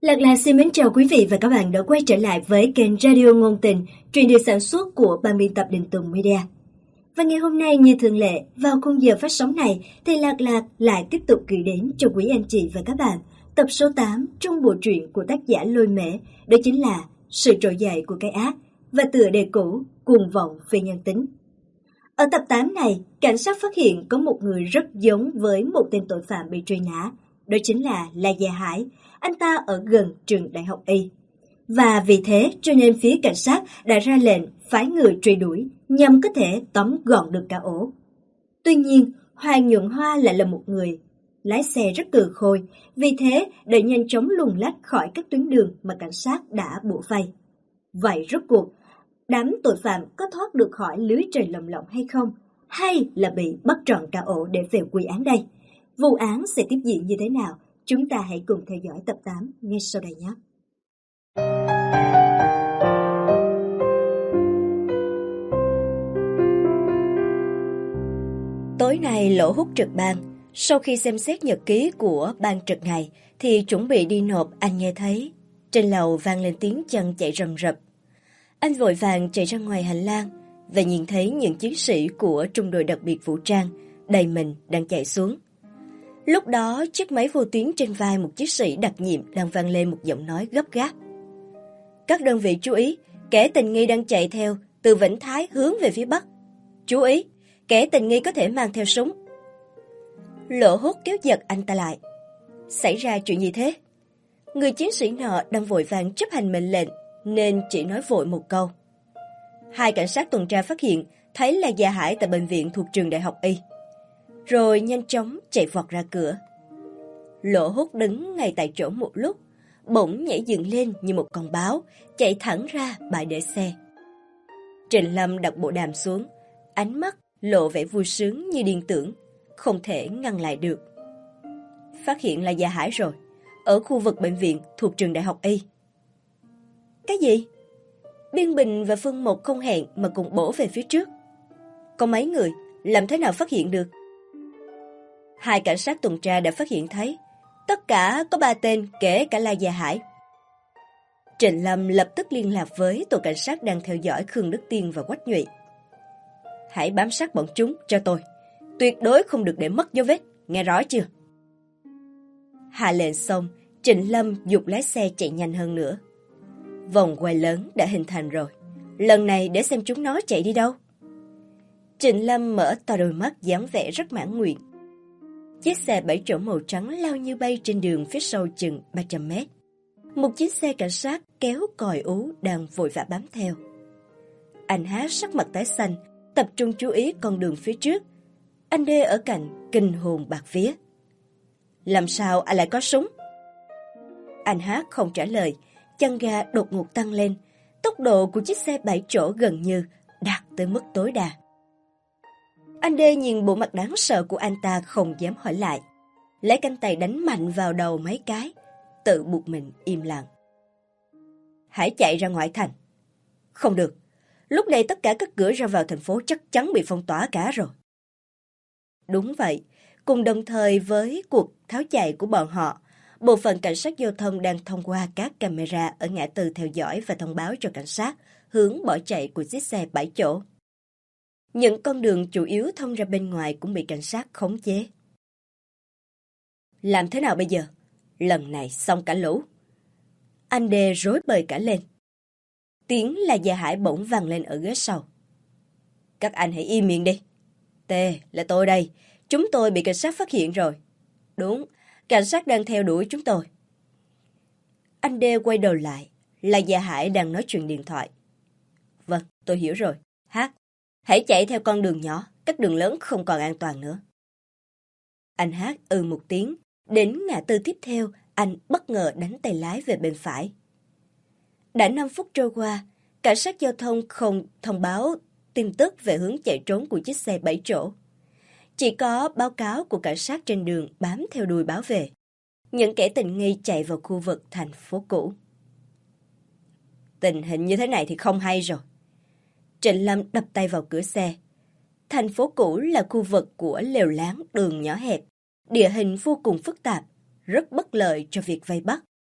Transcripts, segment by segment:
Lạc xin mến chào quý vị và các bạn đã quay trở lại với kênh Radio Ngôn Tình, truyện được sản xuất của ban biên tập Đình Tùng Media. Và ngày hôm nay như thường lệ, vào khung giờ phát sóng này thì Lạc lại tiếp tục gửi đến cho quý anh chị và các bạn tập số 8 trong bộ truyện của tác giả Lôi Mễ, đó chính là Sự trỗi dậy của cái ác và tựa đề cũ Cuồng vọng về nhân tính. Ở tập 8 này, cảnh sát phát hiện có một người rất giống với một tên tội phạm bị truy nã, đó chính là La Gia Hải. Anh ta ở gần trường đại học Y. Và vì thế cho nên phía cảnh sát đã ra lệnh phái người truy đuổi nhằm có thể tóm gọn được cả ổ. Tuy nhiên, Hoàng Nhuận Hoa lại là một người lái xe rất cừ khôi, vì thế để nhanh chóng luồn lách khỏi các tuyến đường mà cảnh sát đã bủa vây. Vậy rốt cuộc, đám tội phạm có thoát được khỏi lưới trời lồng lộng hay không? Hay là bị bắt trọn cả ổ để về quy án đây? Vụ án sẽ tiếp diễn như thế nào? Chúng ta hãy cùng theo dõi tập 8 ngay sau đây nhé. Tối nay Lỗ Hút trực ban, sau khi xem xét nhật ký của ban trực ngày thì chuẩn bị đi nộp, anh nghe thấy trên lầu vang lên tiếng chân chạy rầm rập. Anh vội vàng chạy ra ngoài hành lang và nhìn thấy những chiến sĩ của trung đội đặc biệt vũ trang đầy mình đang chạy xuống. Lúc đó, chiếc máy vô tuyến trên vai một chiến sĩ đặc nhiệm đang vang lên một giọng nói gấp gáp. Các đơn vị chú ý, kẻ tình nghi đang chạy theo từ Vĩnh Thái hướng về phía Bắc. Chú ý, kẻ tình nghi có thể mang theo súng. Lỗ Hút kéo giật anh ta lại. Xảy ra chuyện gì thế? Người chiến sĩ nọ đang vội vàng chấp hành mệnh lệnh nên chỉ nói vội một câu. Hai cảnh sát tuần tra phát hiện thấy là Gia Hải tại bệnh viện thuộc trường đại học Y. Rồi nhanh chóng chạy vọt ra cửa. Lỗ Hút đứng ngay tại chỗ một lúc, bỗng nhảy dựng lên như một con báo, chạy thẳng ra bãi để xe. Trịnh Lâm đặt bộ đàm xuống, ánh mắt lộ vẻ vui sướng như điên tưởng, không thể ngăn lại được. Phát hiện là Gia Hải rồi, ở khu vực bệnh viện thuộc trường đại học Y. Cái gì? Biên Bình và Phương Mộc không hẹn mà cùng bổ về phía trước. Có mấy người, làm thế nào phát hiện được? Hai cảnh sát tuần tra đã phát hiện thấy, tất cả có 3 tên kể cả La Gia Hải. Trịnh Lâm lập tức liên lạc với tổ cảnh sát đang theo dõi Khương Đức Tiên và Quách Nhụy. Hãy bám sát bọn chúng cho tôi, tuyệt đối không được để mất dấu vết, nghe rõ chưa? Hạ lệnh xong, Trịnh Lâm giục lái xe chạy nhanh hơn nữa. Vòng quay lớn đã hình thành rồi, lần này để xem chúng nó chạy đi đâu. Trịnh Lâm mở to đôi mắt dáng vẻ rất mãn nguyện. Chiếc xe 7 chỗ màu trắng lao như bay trên đường phía sau chừng 300 mét. Một chiếc xe cảnh sát kéo còi ú đang vội vã bám theo. Anh Hát sắc mặt tái xanh, tập trung chú ý con đường phía trước. Anh Đê ở cạnh kinh hồn bạt vía. Làm sao anh lại có súng? Anh Hát không trả lời, chân ga đột ngột tăng lên. Tốc độ của chiếc xe 7 chỗ gần như đạt tới mức tối đa. Anh Đê nhìn bộ mặt đáng sợ của anh ta không dám hỏi lại. Lấy cánh tay đánh mạnh vào đầu mấy cái, tự buộc mình im lặng. Hãy chạy ra ngoại thành. Không được, lúc này tất cả các cửa ra vào thành phố chắc chắn bị phong tỏa cả rồi. Đúng vậy, cùng đồng thời với cuộc tháo chạy của bọn họ, bộ phận cảnh sát giao thông đang thông qua các camera ở ngã tư theo dõi và thông báo cho cảnh sát hướng bỏ chạy của chiếc xe 7 chỗ. Những con đường chủ yếu thông ra bên ngoài cũng bị cảnh sát khống chế. Làm thế nào bây giờ? Lần này xong cả lũ. Anh Đê rối bời cả lên. Tiếng là Gia Hải bỗng vang lên ở ghế sau. Các anh hãy im miệng đi. Tê, là tôi đây. Chúng tôi bị cảnh sát phát hiện rồi. Đúng, cảnh sát đang theo đuổi chúng tôi. Anh Đê quay đầu lại. Là Gia Hải đang nói chuyện điện thoại. Vâng, tôi hiểu rồi. Hát, hãy chạy theo con đường nhỏ, các đường lớn không còn an toàn nữa. Anh Hát một tiếng, đến ngã tư tiếp theo, anh bất ngờ đánh tay lái về bên phải. Đã 5 phút trôi qua, cảnh sát giao thông không thông báo tin tức về hướng chạy trốn của chiếc xe 7 chỗ. Chỉ có báo cáo của cảnh sát trên đường bám theo đuôi báo về. Những kẻ tình nghi chạy vào khu vực thành phố cũ. Tình hình như thế này thì không hay rồi. Trịnh Lâm đập tay vào cửa xe. Thành phố cũ là khu vực của lều láng đường nhỏ hẹp, địa hình vô cùng phức tạp, rất bất lợi cho việc vây bắt.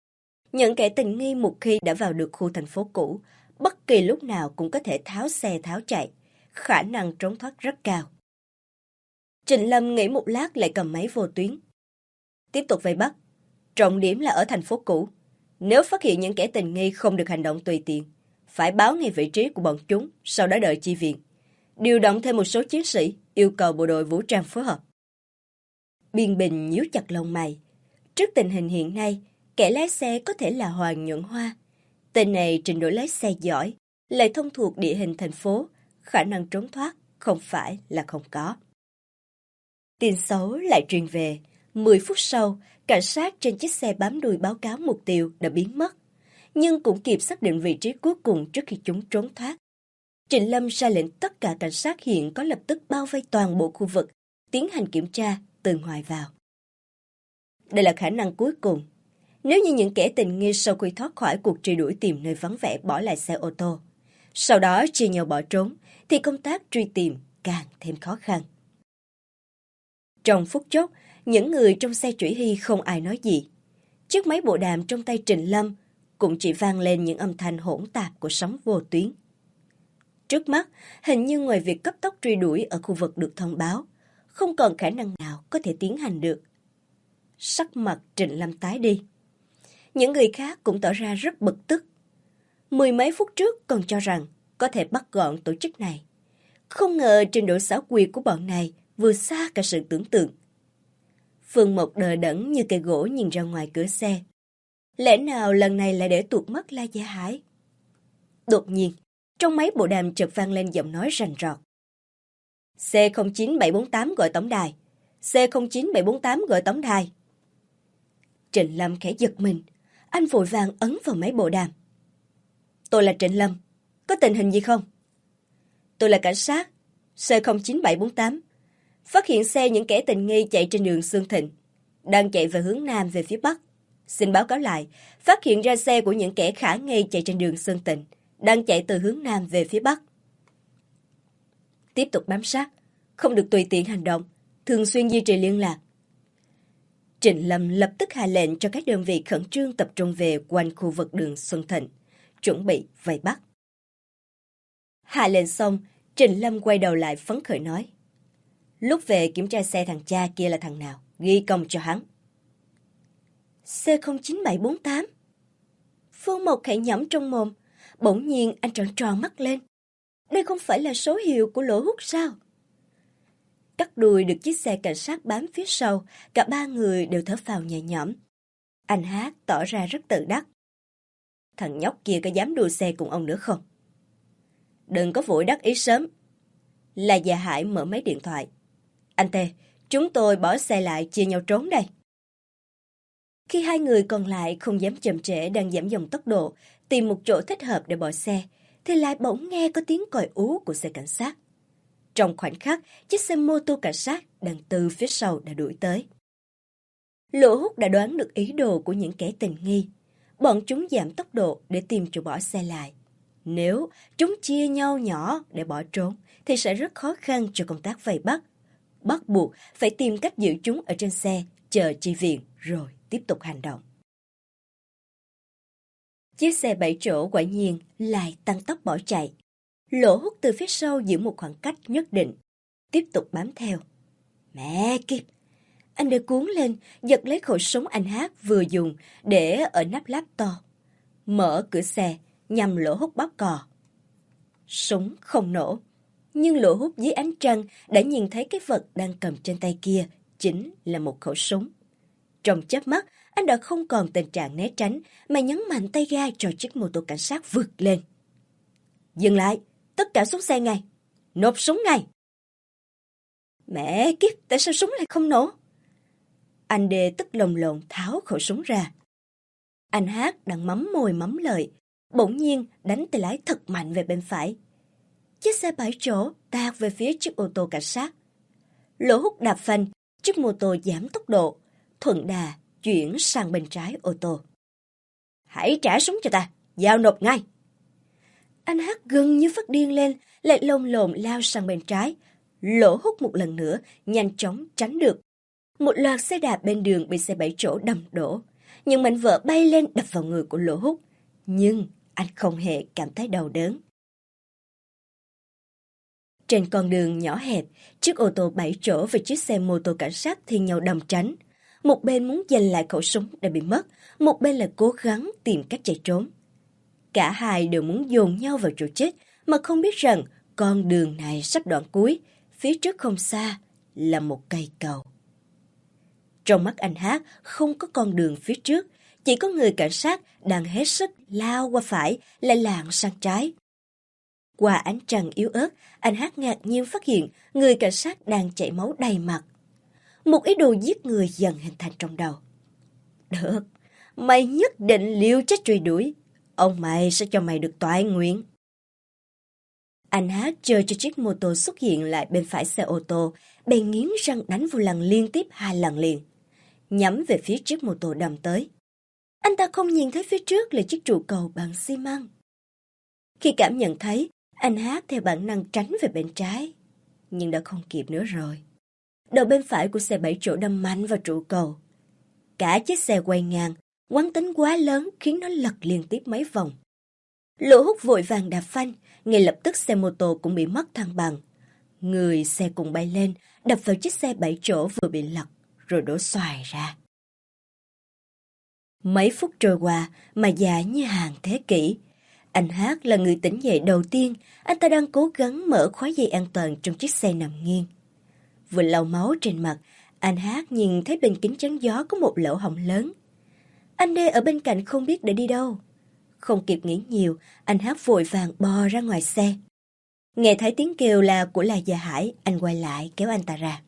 Những kẻ tình nghi một khi đã vào được khu thành phố cũ, bất kỳ lúc nào cũng có thể tháo xe tháo chạy, khả năng trốn thoát rất cao. Trịnh Lâm nghĩ một lát lại cầm máy vô tuyến. Tiếp tục vây bắt. Trọng điểm là ở thành phố cũ. Nếu phát hiện những kẻ tình nghi không được hành động tùy tiện, phải báo ngay vị trí của bọn chúng, sau đó đợi chi viện. Điều động thêm một số chiến sĩ, yêu cầu bộ đội vũ trang phối hợp. Biên Bình nhíu chặt lông mày. Trước tình hình hiện nay, kẻ lái xe có thể là Hoàng Nhuận Hoa. Tên này trình độ lái xe giỏi, lại thông thuộc địa hình thành phố, khả năng trốn thoát không phải là không có. Tin xấu lại truyền về. 10 phút sau, cảnh sát trên chiếc xe bám đuôi báo cáo mục tiêu đã biến mất, nhưng cũng kịp xác định vị trí cuối cùng trước khi chúng trốn thoát. Trịnh Lâm ra lệnh tất cả cảnh sát hiện có lập tức bao vây toàn bộ khu vực, tiến hành kiểm tra từ ngoài vào. Đây là khả năng cuối cùng. Nếu như những kẻ tình nghi sau khi thoát khỏi cuộc truy đuổi tìm nơi vắng vẻ bỏ lại xe ô tô, sau đó chia nhau bỏ trốn, thì công tác truy tìm càng thêm khó khăn. Trong phút chốc, những người trong xe Trủy Hy không ai nói gì. Chiếc máy bộ đàm trong tay Trịnh Lâm cũng chỉ vang lên những âm thanh hỗn tạp của sóng vô tuyến. Trước mắt, hình như ngoài việc cấp tốc truy đuổi ở khu vực được thông báo, không còn khả năng nào có thể tiến hành được. Sắc mặt Trịnh Lâm tái đi. Những người khác cũng tỏ ra rất bực tức. 10 mấy phút trước còn cho rằng có thể bắt gọn tổ chức này. Không ngờ trình độ xảo quyệt của bọn này vừa xa cả sự tưởng tượng. Phương Mộc đờ đẫn như cây gỗ nhìn ra ngoài cửa xe. Lẽ nào lần này lại để tuột mất La Gia Hải? Đột nhiên, trong máy bộ đàm chợt vang lên giọng nói rành rọt. C09748 gọi tổng đài. C09748 gọi tổng đài. Trịnh Lâm khẽ giật mình. Anh vội vàng ấn vào máy bộ đàm. Tôi là Trịnh Lâm. Có tình hình gì không? Tôi là cảnh sát. C09748. Phát hiện xe những kẻ tình nghi chạy trên đường Xương Thịnh. Đang chạy về hướng Nam về phía Bắc. Xin báo cáo lại, phát hiện ra xe của những kẻ khả nghi chạy trên đường Sơn Tịnh, đang chạy từ hướng Nam về phía Bắc. Tiếp tục bám sát, không được tùy tiện hành động, thường xuyên duy trì liên lạc. Trịnh Lâm lập tức hạ lệnh cho các đơn vị khẩn trương tập trung về quanh khu vực đường Xuân Thịnh, chuẩn bị vây bắt. Hạ lệnh xong, Trịnh Lâm quay đầu lại phấn khởi nói. Lúc về kiểm tra xe thằng cha kia là thằng nào, ghi công cho hắn. C09748. Phương Mộc khẽ nhẩm trong mồm, bỗng nhiên anh trợn tròn mắt lên. Đây không phải là số hiệu của lỗ hút sao? Cắt đuôi được chiếc xe cảnh sát bám phía sau, cả ba người đều thở phào nhẹ nhõm. Anh Hát tỏ ra rất tự đắc. Thằng nhóc kia có dám đua xe cùng ông nữa không? Đừng có vội đắc ý sớm. La Gia Hải mở máy điện thoại. Anh Tê, chúng tôi bỏ xe lại chia nhau trốn đây. Khi hai người còn lại không dám chậm trễ đang giảm dòng tốc độ, tìm một chỗ thích hợp để bỏ xe, thì lại bỗng nghe có tiếng còi ú của xe cảnh sát. Trong khoảnh khắc, chiếc xe mô tô cảnh sát đang từ phía sau đã đuổi tới. Lỗ Hút đã đoán được ý đồ của những kẻ tình nghi. Bọn chúng giảm tốc độ để tìm chỗ bỏ xe lại. Nếu chúng chia nhau nhỏ để bỏ trốn, thì sẽ rất khó khăn cho công tác vây bắt. Bắt buộc phải tìm cách giữ chúng ở trên xe, chờ chi viện rồi tiếp tục hành động. Chiếc xe 7 chỗ quả nhiên lại tăng tốc bỏ chạy. Lỗ Hút từ phía sau giữ một khoảng cách nhất định, tiếp tục bám theo. Mẹ kiếp! Anh đã cuốn lên, giật lấy khẩu súng anh Hát vừa dùng để ở nắp láp to. Mở cửa xe, nhằm Lỗ Hút bóp cò. Súng không nổ, nhưng Lỗ Hút dưới ánh trăng đã nhìn thấy cái vật đang cầm trên tay kia chính là một khẩu súng. Trong chớp mắt, anh đã không còn tình trạng né tránh mà nhấn mạnh tay ga cho chiếc mô tô cảnh sát vượt lên. Dừng lại, tất cả xuống xe ngay, nộp súng ngay. Mẹ kiếp, tại sao súng lại không nổ? Anh Đê tức lồng lộn tháo khẩu súng ra. Anh Hát đang mắm môi mắm lời, bỗng nhiên đánh tay lái thật mạnh về bên phải. Chiếc xe 7 chỗ tạt về phía chiếc ô tô cảnh sát. Lỗ Hút đạp phanh, chiếc mô tô giảm tốc độ, thuận đà chuyển sang bên trái ô tô. Hãy trả súng cho ta, giao nộp ngay. Anh Hát gần như phát điên lên, lại lồng lộn lao sang bên trái. Lỗ Hút một lần nữa nhanh chóng tránh được. Một loạt xe đạp bên đường bị xe 7 chỗ đâm đổ. những mảnh vỡ bay lên đập vào người của Lỗ Húc. Nhưng anh không hề cảm thấy đau đớn. Trên con đường nhỏ hẹp, chiếc ô tô 7 chỗ và chiếc xe mô tô cảnh sát thi nhau đâm tránh. Một bên muốn giành lại khẩu súng đã bị mất, một bên là cố gắng tìm cách chạy trốn. Cả hai đều muốn dồn nhau vào chỗ chết, mà không biết rằng con đường này sắp đoạn cuối, phía trước không xa là một cây cầu. Trong mắt anh Hát không có con đường phía trước, chỉ có người cảnh sát đang hết sức lao qua phải lại lạng sang trái. Qua ánh trăng yếu ớt, anh Hát ngạc nhiên phát hiện người cảnh sát đang chảy máu đầy mặt. Một ý đồ giết người dần hình thành trong đầu. Được, mày nhất định liều chết truy đuổi. Ông mày sẽ cho mày được toại nguyện. Anh Hát chờ cho chiếc mô tô xuất hiện lại bên phải xe ô tô, bèn nghiến răng đánh vô lăng liên tiếp 2 lần liền, nhắm về phía chiếc mô tô đâm tới. Anh ta không nhìn thấy phía trước là chiếc trụ cầu bằng xi măng. Khi cảm nhận thấy, anh Hát theo bản năng tránh về bên trái, nhưng đã không kịp nữa rồi. Đầu bên phải của xe 7 chỗ đâm mạnh vào trụ cầu. Cả chiếc xe quay ngang, quán tính quá lớn khiến nó lật liên tiếp mấy vòng. Lỗ Húc vội vàng đạp phanh, ngay lập tức xe mô tô cũng bị mất thăng bằng. Người xe cùng bay lên, đập vào chiếc xe 7 chỗ vừa bị lật, rồi đổ xoài ra. Mấy phút trôi qua mà dài như hàng thế kỷ. Anh Hát là người tỉnh dậy đầu tiên, anh ta đang cố gắng mở khóa dây an toàn trong chiếc xe nằm nghiêng. Vừa lau máu trên mặt, anh Hát nhìn thấy bên kính chắn gió có một lỗ hổng lớn. Anh Đê ở bên cạnh không biết để đi đâu. Không kịp nghĩ nhiều, anh Hát vội vàng bò ra ngoài xe. Nghe thấy tiếng kêu là của La Gia Hải, anh quay lại kéo anh ta ra.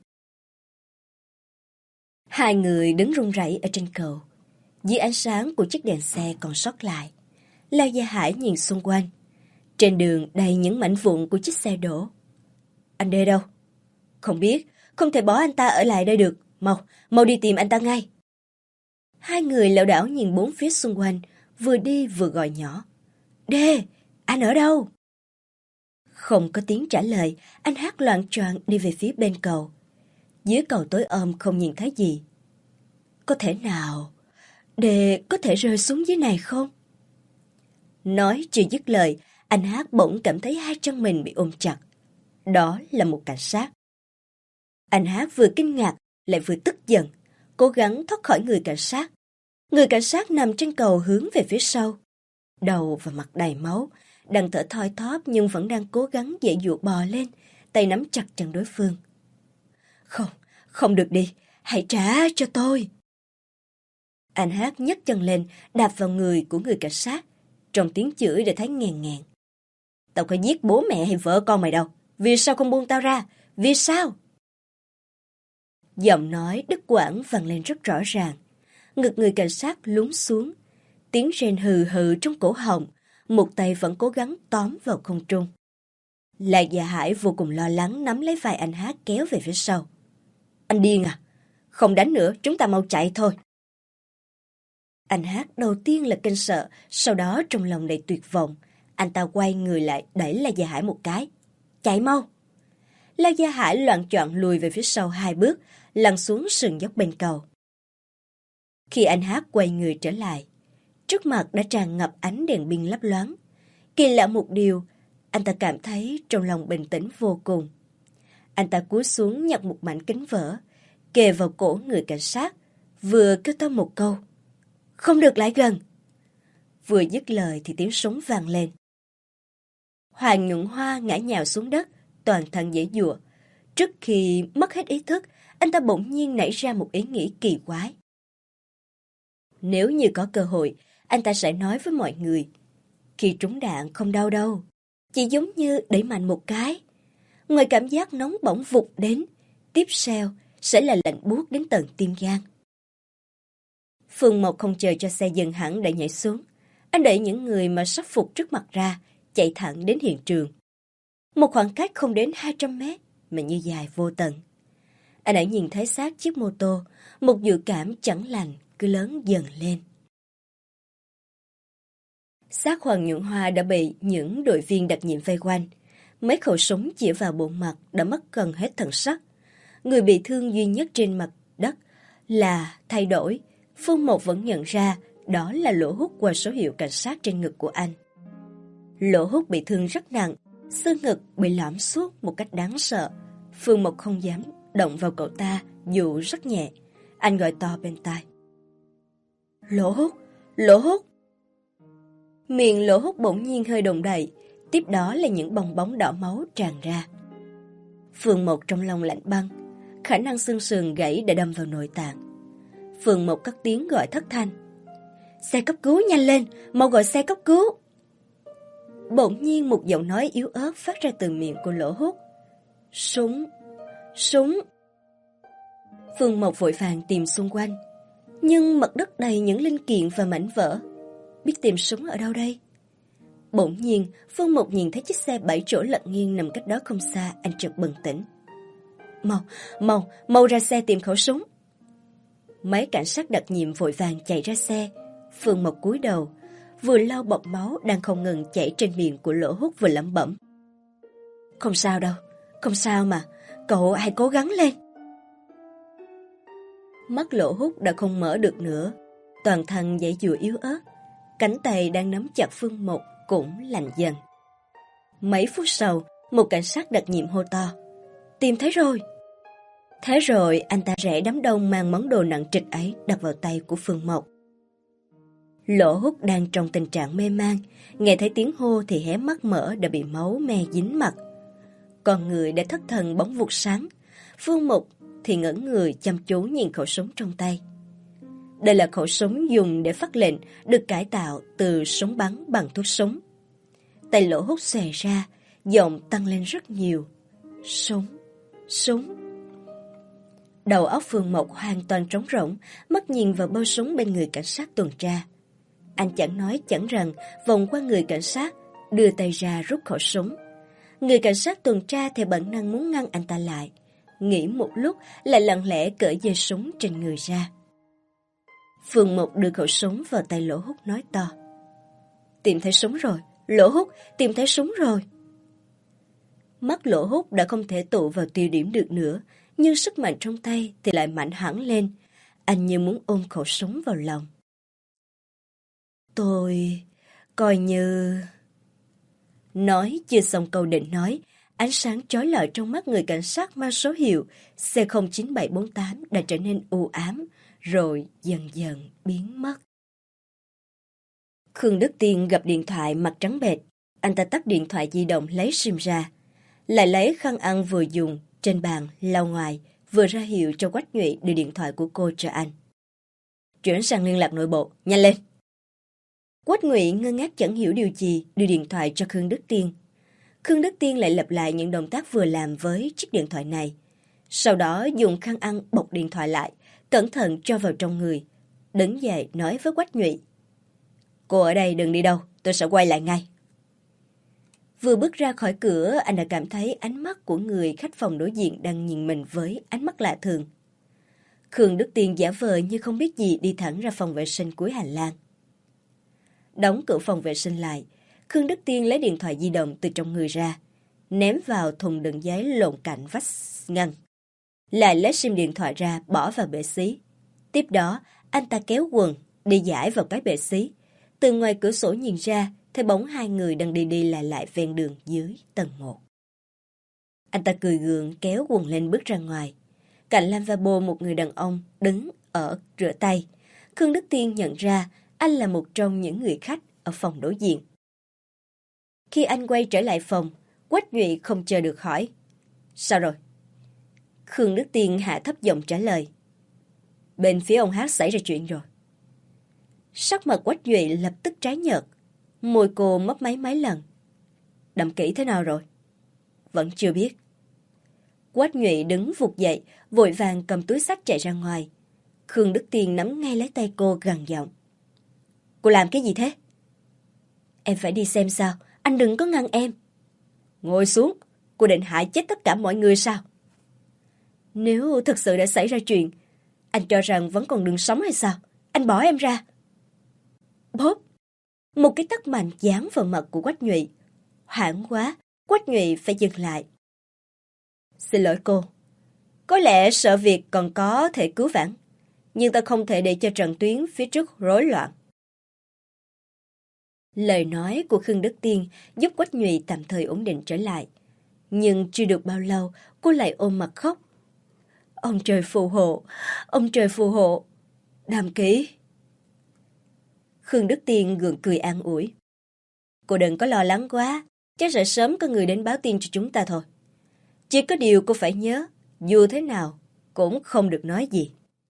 Hai người đứng run rẩy ở trên cầu. Dưới ánh sáng của chiếc đèn xe còn sót lại, La Gia Hải nhìn xung quanh. Trên đường đầy những mảnh vụn của chiếc xe đổ. Anh Đê đâu? Không biết, không thể bỏ anh ta ở lại đây được. Mau đi tìm anh ta ngay. Hai người lảo đảo nhìn bốn phía xung quanh, vừa đi vừa gọi nhỏ. Đê, anh ở đâu? Không có tiếng trả lời, anh Hát loạng choạng đi về phía bên cầu. Dưới cầu tối om không nhìn thấy gì. Có thể nào Đê có thể rơi xuống dưới này không? Nói chưa dứt lời, anh Hát bỗng cảm thấy hai chân mình bị ôm chặt. Đó là một cảnh sát. Anh Hát vừa kinh ngạc lại vừa tức giận, cố gắng thoát khỏi người cảnh sát. Người cảnh sát nằm trên cầu hướng về phía sau, đầu và mặt đầy máu, đang thở thoi thóp nhưng vẫn đang cố gắng giãy giụa bò lên, tay nắm chặt chân đối phương. Không được đi, hãy trả cho tôi. Anh Hát nhấc chân lên, đạp vào người của người cảnh sát, trong tiếng chửi để thấy nghèn nghẹn. Tao có giết bố mẹ hay vợ con mày đâu, vì sao không buông tao ra, vì sao? Giọng nói đứt quãng vang lên rất rõ ràng. Ngực người cảnh sát lún xuống, tiếng rên hừ hừ trong cổ họng, một tay vẫn cố gắng tóm vào không trung. La Gia Hải vô cùng lo lắng nắm lấy vai anh Hát kéo về phía sau. Anh điên à? Không đánh nữa, chúng ta mau chạy thôi. Anh Hát đầu tiên là kinh sợ, sau đó trong lòng đầy tuyệt vọng. Anh ta quay người lại đẩy La Gia Hải một cái. Chạy mau! La Gia Hải loạng choạng lùi về phía sau 2 bước, lăn xuống sườn dốc bên cầu. Khi anh Hát quay người trở lại, trước mặt đã tràn ngập ánh đèn pin lấp loáng. Kỳ lạ một điều, anh ta cảm thấy trong lòng bình tĩnh vô cùng. Anh ta cúi xuống nhặt một mảnh kính vỡ, kề vào cổ người cảnh sát, vừa kêu to một câu. Không được lại gần! Vừa dứt lời thì tiếng súng vang lên. Hoàng Nhuận Hoa ngã nhào xuống đất, toàn thân giãy giụa. Trước khi mất hết ý thức, anh ta bỗng nhiên nảy ra một ý nghĩ kỳ quái. Nếu như có cơ hội, anh ta sẽ nói với mọi người. Khi trúng đạn không đau đâu, chỉ giống như đẩy mạnh một cái. Ngoài cảm giác nóng bỏng vụt đến, tiếp theo sẽ là lạnh buốt đến tận tim gan. Phương Mộc không chờ cho xe dừng hẳn để nhảy xuống. Anh đẩy những người mà sắp phục trước mặt ra, chạy thẳng đến hiện trường. Một khoảng cách không đến 200 mét mà như dài vô tận. Anh ấy nhìn thấy xác chiếc mô tô, một dự cảm chẳng lành cứ lớn dần lên. Xác Hoàng Nhuận Hoa đã bị những đội viên đặc nhiệm vây quanh. Mấy khẩu súng chĩa vào bộ mặt đã mất gần hết thần sắc. Người bị thương duy nhất trên mặt đất là thay đổi, Phương Mộc vẫn nhận ra đó là lỗ hút qua số hiệu cảnh sát trên ngực của anh. Lỗ hút bị thương rất nặng, xương ngực bị lõm suốt một cách đáng sợ. Phương Mộc không dám động vào cậu ta dù rất nhẹ. Anh gọi to bên tai. Lỗ hút, lỗ hút. Miệng lỗ hút bỗng nhiên hơi động đậy, tiếp đó là những bong bóng đỏ máu tràn ra. Phương Mộc trong lòng lạnh băng, khả năng xương sườn gãy đã đâm vào nội tạng. Phương Mộc cất tiếng gọi thất thanh. Xe cấp cứu nhanh lên, mau gọi xe cấp cứu. Bỗng nhiên một giọng nói yếu ớt phát ra từ miệng của lỗ hút. Súng, súng. Phương Mộc vội vàng tìm xung quanh, nhưng mặt đất đầy những linh kiện và mảnh vỡ. Biết tìm súng ở đâu đây? Bỗng nhiên, Phương Mộc nhìn thấy chiếc xe 7 chỗ lật nghiêng nằm cách đó không xa, anh chợt bừng tỉnh. Mau ra xe tìm khẩu súng. Mấy cảnh sát đặc nhiệm vội vàng chạy ra xe. Phương Mộc cúi đầu, vừa lau bọt máu đang không ngừng chảy trên miệng của lỗ hút vừa lẩm bẩm. Không sao đâu, không sao mà, cậu hãy cố gắng lên. Mắt lỗ hút đã không mở được nữa, toàn thân giãy giụa yếu ớt, cánh tay đang nắm chặt Phương Mộc cũng lạnh dần. Mấy phút sau, một cảnh sát đặc nhiệm hô to. Tìm thấy rồi. Thế rồi anh ta rẽ đám đông mang món đồ nặng trịch ấy đặt vào tay của Phương Mộc. Lỗ hút đang trong tình trạng mê man, nghe thấy tiếng hô thì hé mắt mở đã bị máu me dính mặt. Con người đã thất thần bóng vụt sáng, Phương Mộc thì ngẩn người chăm chú nhìn khẩu súng trong tay. Đây là khẩu súng dùng để phát lệnh, được cải tạo từ súng bắn bằng thuốc súng. Tay lỗ hút xòe ra, giọng tăng lên rất nhiều. Súng, súng. Đầu óc Phương Mộc hoàn toàn trống rỗng, mắt nhìn vào bao súng bên người cảnh sát tuần tra. Anh chẳng nói chẳng rằng, vòng qua người cảnh sát, đưa tay ra rút khẩu súng. Người cảnh sát tuần tra theo bản năng muốn ngăn anh ta lại. Nghĩ một lúc lại lặng lẽ cởi dây súng trên người ra. Phương Mộc đưa khẩu súng vào tay lỗ hút nói to. Tìm thấy súng rồi, lỗ hút, tìm thấy súng rồi. Mắt lỗ hút đã không thể tụ vào tiêu điểm được nữa, nhưng sức mạnh trong tay thì lại mạnh hẳn lên. Anh như muốn ôm khẩu súng vào lòng. Tôi coi như... Nói chưa xong câu định nói, ánh sáng chói lọi trong mắt người cảnh sát mang số hiệu C09748 đã trở nên u ám, rồi dần dần biến mất. Khương Đức Tiên gặp điện thoại mặt trắng bệch. Anh ta tắt điện thoại di động lấy sim ra, lại lấy khăn ăn vừa dùng trên bàn lau ngoài, vừa ra hiệu cho Quách Nhụy đưa điện thoại của cô cho anh. Chuyển sang liên lạc nội bộ, nhanh lên. Quách Nhụy ngơ ngác chẳng hiểu điều gì, đưa điện thoại cho Khương Đức Tiên. Khương Đức Tiên lại lặp lại những động tác vừa làm với chiếc điện thoại này. Sau đó dùng khăn ăn bọc điện thoại lại, cẩn thận cho vào trong người. Đứng dậy nói với Quách Nhụy. Cô ở đây đừng đi đâu, tôi sẽ quay lại ngay. Vừa bước ra khỏi cửa, anh đã cảm thấy ánh mắt của người khách phòng đối diện đang nhìn mình với ánh mắt lạ thường. Khương Đức Tiên giả vờ như không biết gì đi thẳng ra phòng vệ sinh cuối hành lang. Đóng cửa phòng vệ sinh lại, Khương Đức Tiên lấy điện thoại di động từ trong người ra, ném vào thùng đựng giấy lộn cạnh vách ngăn. Lại lấy sim điện thoại ra bỏ vào bể xí. Tiếp đó, anh ta kéo quần, đi giải vào cái bể xí. Từ ngoài cửa sổ nhìn ra, thấy bóng hai người đang đi đi lại ven đường dưới tầng 1. Anh ta cười gượng kéo quần lên bước ra ngoài. Cạnh lavabo một người đàn ông đứng ở rửa tay. Khương Đức Tiên nhận ra anh là một trong những người khách ở phòng đối diện. Khi anh quay trở lại phòng, Quách Nhụy không chờ được hỏi. Sao rồi? Khương Đức Tiên hạ thấp giọng trả lời. Bên phía ông Hát xảy ra chuyện rồi. Sắc mặt Quách Nhụy lập tức trái nhợt. Môi cô mấp máy mấy lần. Đậm kỹ thế nào rồi? Vẫn chưa biết. Quách Nhụy đứng vụt dậy, vội vàng cầm túi xách chạy ra ngoài. Khương Đức Tiên nắm ngay lấy tay cô gằn giọng. Cô làm cái gì thế? Em phải đi xem sao, anh đừng có ngăn em. Ngồi xuống, cô định hại chết tất cả mọi người sao? Nếu thực sự đã xảy ra chuyện, anh cho rằng vẫn còn đường sống hay sao? Anh bỏ em ra. Bốp! Một cái tát mạnh giáng vào mặt của Quách Nhụy. Hoảng quá, Quách Nhụy phải dừng lại. Xin lỗi cô. Có lẽ sợ việc còn có thể cứu vãn. nhưng ta không thể để cho trận tuyến phía trước rối loạn. Lời nói của Khương Đức Tiên giúp Quách Nhụy tạm thời ổn định trở lại. Nhưng chưa được bao lâu, cô lại ôm mặt khóc. Ông trời phù hộ, ông trời phù hộ. Đàm Ký. Khương Đức Tiên gượng cười an ủi. Cô đừng có lo lắng quá, chắc sẽ sớm có người đến báo tin cho chúng ta thôi. Chỉ có điều cô phải nhớ, dù thế nào cũng không được nói gì.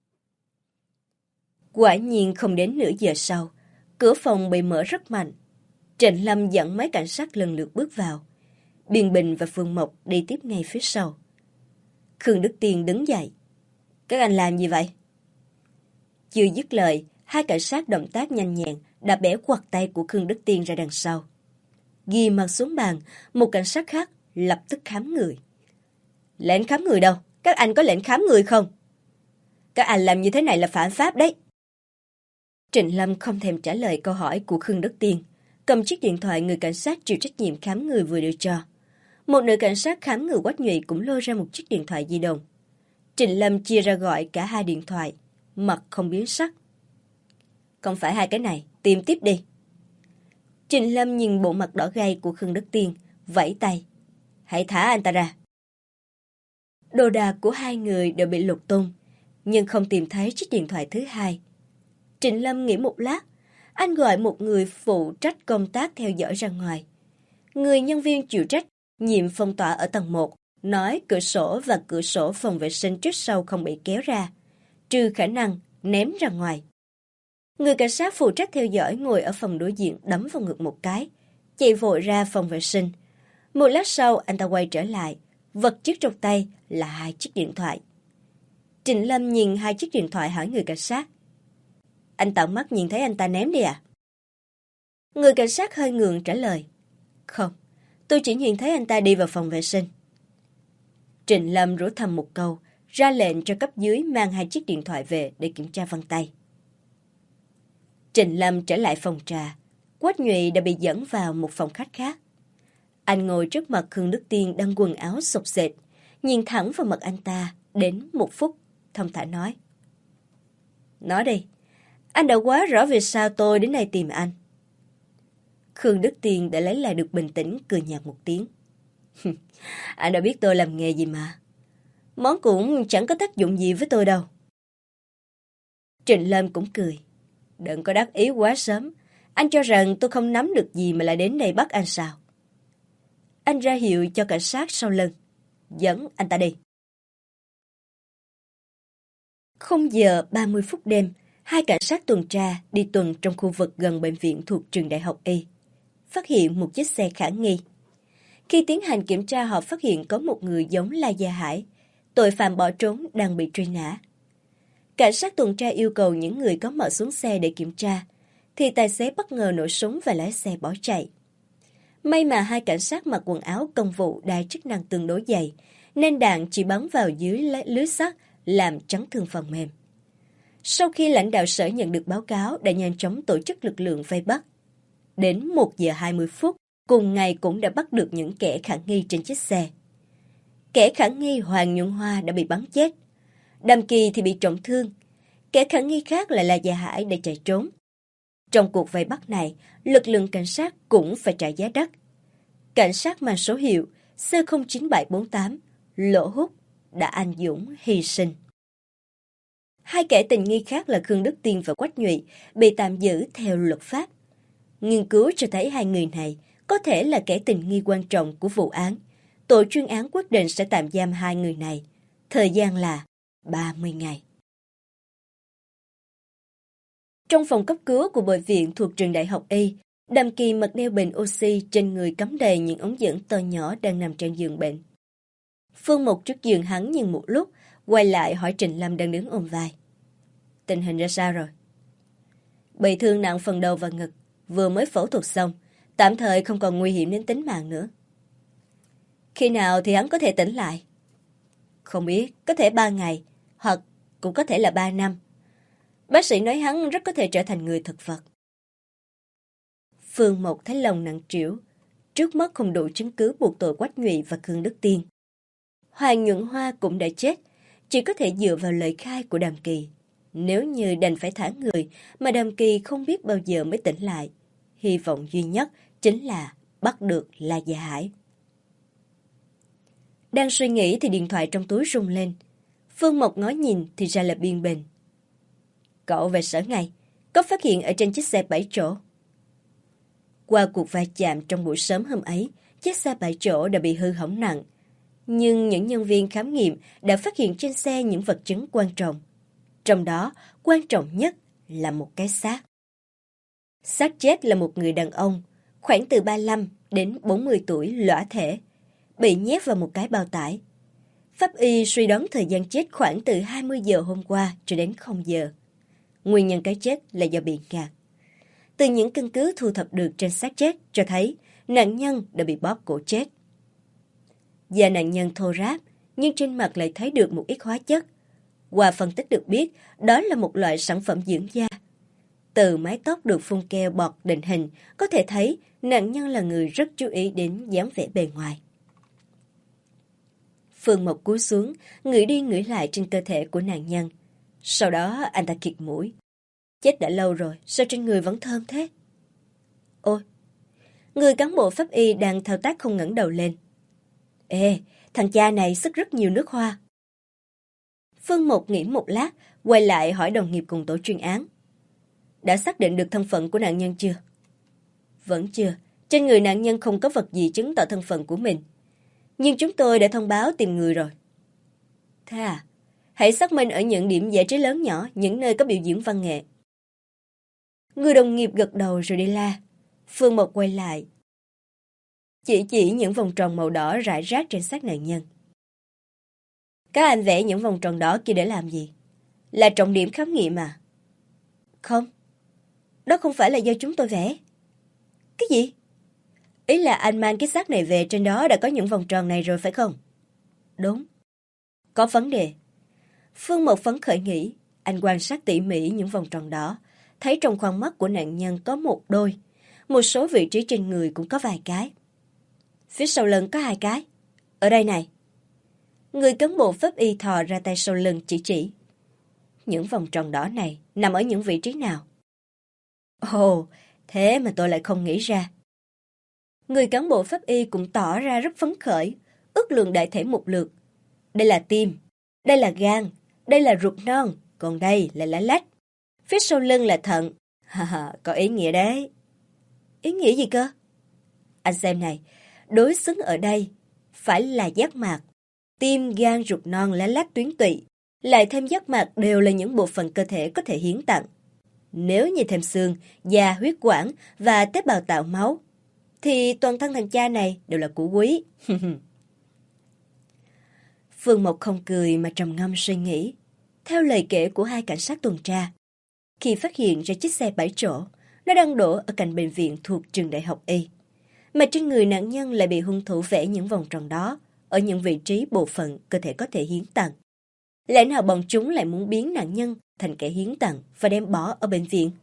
Quả nhiên không đến nửa giờ sau, cửa phòng bị mở rất mạnh. Trịnh Lâm dẫn mấy cảnh sát lần lượt bước vào. Biên Bình và Phương Mộc đi tiếp ngay phía sau. Khương Đức Tiên đứng dậy. Các anh làm gì vậy? Chưa dứt lời, hai cảnh sát động tác nhanh nhẹn đã bẻ quặt tay của Khương Đức Tiên ra đằng sau. Ghi mặt xuống bàn, một cảnh sát khác lập tức khám người. Lệnh khám người đâu? Các anh có lệnh khám người không? Các anh làm như thế này là phạm pháp đấy. Trịnh Lâm không thèm trả lời câu hỏi của Khương Đức Tiên, cầm chiếc điện thoại người cảnh sát chịu trách nhiệm khám người vừa đưa cho. Một nữ cảnh sát khám người Quách Nhụy cũng lôi ra một chiếc điện thoại di động. Trịnh Lâm chia ra gọi cả hai điện thoại, mặt không biến sắc. Không phải hai cái này, tìm tiếp đi. Trịnh Lâm nhìn bộ mặt đỏ gay của Khương Đức Tiên, vẫy tay. Hãy thả anh ta ra. Đồ đạc của hai người đều bị lục tung, nhưng không tìm thấy chiếc điện thoại thứ hai. Trịnh Lâm nghĩ một lát, anh gọi một người phụ trách công tác theo dõi ra ngoài. Người nhân viên chịu trách, nhiệm phong tỏa ở tầng 1, nói cửa sổ và cửa sổ phòng vệ sinh trước sau không bị kéo ra, trừ khả năng ném ra ngoài. Người cảnh sát phụ trách theo dõi ngồi ở phòng đối diện đấm vào ngực một cái, chạy vội ra phòng vệ sinh. Một lát sau anh ta quay trở lại, vật chiếc trong tay là hai chiếc điện thoại. Trịnh Lâm nhìn hai chiếc điện thoại hỏi người cảnh sát. Anh tận mắt nhìn thấy anh ta ném đi à? Người cảnh sát hơi ngượng trả lời. Không, tôi chỉ nhìn thấy anh ta đi vào phòng vệ sinh. Trịnh Lâm rủa thầm một câu, ra lệnh cho cấp dưới mang hai chiếc điện thoại về để kiểm tra vân tay. Trịnh Lâm trở lại phòng trà. Quách Nhụy đã bị dẫn vào một phòng khách khác. Anh ngồi trước mặt Khương Đức Tiên đang quần áo xộc xệch, nhìn thẳng vào mặt anh ta đến 1 phút, thông thả nói. Nói đi, anh đã quá rõ vì sao tôi đến đây tìm anh. Khương Đức Tiên đã lấy lại được bình tĩnh, cười nhạt một tiếng. Anh đã biết tôi làm nghề gì mà. Món cũng chẳng có tác dụng gì với tôi đâu. Trịnh Lâm cũng cười. Đừng có đắc ý quá sớm. Anh cho rằng tôi không nắm được gì mà lại đến đây bắt anh sao? Anh ra hiệu cho cảnh sát sau lưng. Dẫn anh ta đi. 0:30 đêm, hai cảnh sát tuần tra đi tuần trong khu vực gần bệnh viện thuộc trường Đại học Y. Phát hiện một chiếc xe khả nghi. Khi tiến hành kiểm tra họ phát hiện có một người giống La Gia Hải, tội phạm bỏ trốn đang bị truy nã. Cảnh sát tuần tra yêu cầu những người có mặt xuống xe để kiểm tra, thì tài xế bất ngờ nổ súng và lái xe bỏ chạy. May mà hai cảnh sát mặc quần áo công vụ đa chức năng tương đối dày, nên đạn chỉ bắn vào dưới lưới sắt làm chấn thương phần mềm. Sau khi lãnh đạo sở nhận được báo cáo đã nhanh chóng tổ chức lực lượng vây bắt. Đến 1:20 cùng ngày cũng đã bắt được những kẻ khả nghi trên chiếc xe. Kẻ khả nghi Hoàng Nhuận Hoa đã bị bắn chết. Đàm Kỳ thì bị trọng thương. Kẻ khả nghi khác là La Gia Hải để chạy trốn. Trong cuộc vây bắt này, lực lượng cảnh sát cũng phải trả giá đắt. Cảnh sát mang số hiệu C09748, Lỗ Hút, đã anh dũng hy sinh. Hai kẻ tình nghi khác là Khương Đức Tiên và Quách Nhụy bị tạm giữ theo luật pháp. Nghiên cứu cho thấy hai người này có thể là kẻ tình nghi quan trọng của vụ án. Tổ chuyên án quyết định sẽ tạm giam hai người này. Thời gian là 30 ngày. Trong phòng cấp cứu của bệnh viện thuộc trường Đại học Y, Đàm Kỳ mặc đeo bình oxy, trên người cắm đầy những ống dẫn to nhỏ đang nằm trên giường bệnh. Phương Mộc trước giường hắn nhìn một lúc, quay lại hỏi Trịnh Lâm đang đứng ôm vai. Tình hình ra sao rồi? Bị thương nặng phần đầu và ngực, vừa mới phẫu thuật xong, tạm thời không còn nguy hiểm đến tính mạng nữa. Khi nào thì hắn có thể tỉnh lại? Không biết, có thể 3 ngày, hoặc cũng có thể là 3 năm. Bác sĩ nói hắn rất có thể trở thành người thực vật. Phương Mộc thấy lòng nặng trĩu, trước mắt không đủ chứng cứ buộc tội Quách Nhụy và Khương Đức Tiên. Hoàng Nhuận Hoa cũng đã chết, chỉ có thể dựa vào lời khai của Đàm Kỳ. Nếu như đành phải thả người mà Đàm Kỳ không biết bao giờ mới tỉnh lại, hy vọng duy nhất chính là bắt được La Gia Hải. Đang suy nghĩ thì điện thoại trong túi rung lên. Phương Mộc ngó nhìn thì ra là Biên Bình. Cậu về sở ngay, có phát hiện ở trên chiếc xe 7 chỗ. Qua cuộc va chạm trong buổi sớm hôm ấy, chiếc xe 7 chỗ đã bị hư hỏng nặng. Nhưng những nhân viên khám nghiệm đã phát hiện trên xe những vật chứng quan trọng. Trong đó, quan trọng nhất là một cái xác. Xác chết là một người đàn ông, khoảng từ 35 đến 40 tuổi, lõa thể, bị nhét vào một cái bao tải. Pháp y suy đoán thời gian chết khoảng từ 20 giờ hôm qua cho đến 0 giờ. Nguyên nhân cái chết là do bị ngạt. Từ những căn cứ thu thập được trên xác chết cho thấy nạn nhân đã bị bóp cổ chết. Da nạn nhân thô ráp, nhưng trên mặt lại thấy được một ít hóa chất. Qua phân tích được biết, đó là một loại sản phẩm dưỡng da. Từ mái tóc được phun keo bọt định hình, có thể thấy nạn nhân là người rất chú ý đến dáng vẻ bề ngoài. Phương Mộc cúi xuống, ngửi đi ngửi lại trên cơ thể của nạn nhân. Sau đó anh ta kiệt mũi. Chết đã lâu rồi, sao trên người vẫn thơm thế? Ôi! Người cán bộ pháp y đang thao tác không ngẩng đầu lên. Ê, thằng cha này sức rất nhiều nước hoa. Phương Mộc nghĩ một lát, quay lại hỏi đồng nghiệp cùng tổ chuyên án. Đã xác định được thân phận của nạn nhân chưa? Vẫn chưa. Trên người nạn nhân không có vật gì chứng tỏ thân phận của mình. Nhưng chúng tôi đã thông báo tìm người rồi. Thế à? Hãy xác minh ở những điểm giải trí lớn nhỏ, những nơi có biểu diễn văn nghệ. Người đồng nghiệp gật đầu rồi đi la. Phương Mộc quay lại. Chỉ những vòng tròn màu đỏ rải rác trên xác nạn nhân. Các anh vẽ những vòng tròn đỏ kia để làm gì? Là trọng điểm khám nghiệm à? Không. Đó không phải là do chúng tôi vẽ. Cái gì? Ý là anh mang cái xác này về, trên đó đã có những vòng tròn này rồi phải không? Đúng. Có vấn đề. Phương Mộc phấn khởi nghĩ. Anh quan sát tỉ mỉ những vòng tròn đỏ, thấy trong khoang mắt của nạn nhân có một đôi. Một số vị trí trên người cũng có vài cái. Phía sau lưng có 2 cái. Ở đây này. Người cán bộ pháp y thò ra tay sau lưng chỉ. Những vòng tròn đỏ này nằm ở những vị trí nào? Ồ, thế mà tôi lại không nghĩ ra. Người cán bộ pháp y cũng tỏ ra rất phấn khởi, ước lượng đại thể một lượt. Đây là tim, đây là gan, đây là ruột non, còn đây là lá lách. Phía sau lưng là thận. Có ý nghĩa đấy. Ý nghĩa gì cơ? Anh xem này, đối xứng ở đây phải là giác mạc. Tim, gan, ruột non, lá lách, tuyến tụy, lại thêm giác mạc đều là những bộ phận cơ thể có thể hiến tặng. Nếu như thêm xương, da, huyết quản và tế bào tạo máu, thì toàn thân thằng cha này đều là của quý. Phương Mộc không cười mà trầm ngâm suy nghĩ. Theo lời kể của 2 cảnh sát tuần tra, khi phát hiện ra chiếc xe 7 chỗ, nó đang đổ ở cạnh bệnh viện thuộc trường đại học Y. Mà trên người nạn nhân lại bị hung thủ vẽ những vòng tròn đó ở những vị trí bộ phận cơ thể có thể hiến tặng. Lẽ nào bọn chúng lại muốn biến nạn nhân thành kẻ hiến tặng và đem bỏ ở bệnh viện?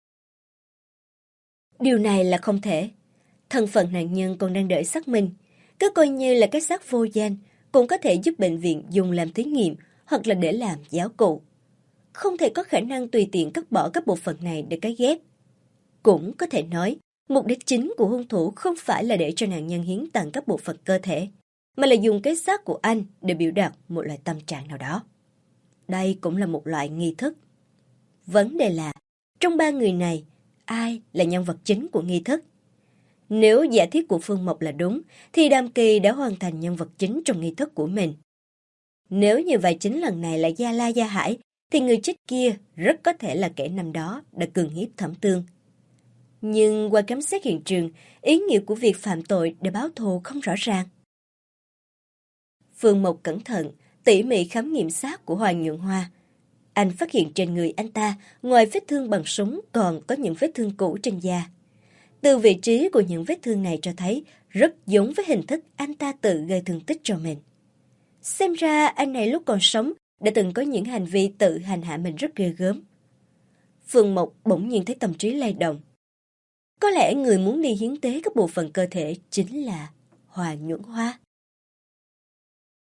Điều này là không thể. Thân phận nạn nhân còn đang đợi xác minh. Cứ coi như là cái xác vô danh cũng có thể giúp bệnh viện dùng làm thí nghiệm hoặc là để làm giáo cụ. Không thể có khả năng tùy tiện cắt bỏ các bộ phận này để cấy ghép. Cũng có thể nói, mục đích chính của hung thủ không phải là để cho nạn nhân hiến tặng các bộ phận cơ thể, mà là dùng cái xác của anh để biểu đạt một loại tâm trạng nào đó. Đây cũng là một loại nghi thức. Vấn đề là, trong 3 người này, ai là nhân vật chính của nghi thức? Nếu giả thiết của Phương Mộc là đúng, thì Đàm Kỳ đã hoàn thành nhân vật chính trong nghi thức của mình. Nếu như vai chính lần này là Gia Hải, thì người chết kia rất có thể là kẻ năm đó đã cường hiếp Thẩm Tương. Nhưng qua khám xét hiện trường, ý nghĩa của việc phạm tội để báo thù không rõ ràng. Phương Mộc cẩn thận, tỉ mỉ khám nghiệm xác của Hoàng Nhượng Hoa. Anh phát hiện trên người anh ta, ngoài vết thương bằng súng còn có những vết thương cũ trên da. Từ vị trí của những vết thương này cho thấy rất giống với hình thức anh ta tự gây thương tích cho mình. Xem ra anh này lúc còn sống đã từng có những hành vi tự hành hạ mình rất ghê gớm. Phương Mộc bỗng nhiên thấy tâm trí lay động. Có lẽ người muốn đi hiến tế các bộ phận cơ thể chính là Hoàng Nhượng Hoa.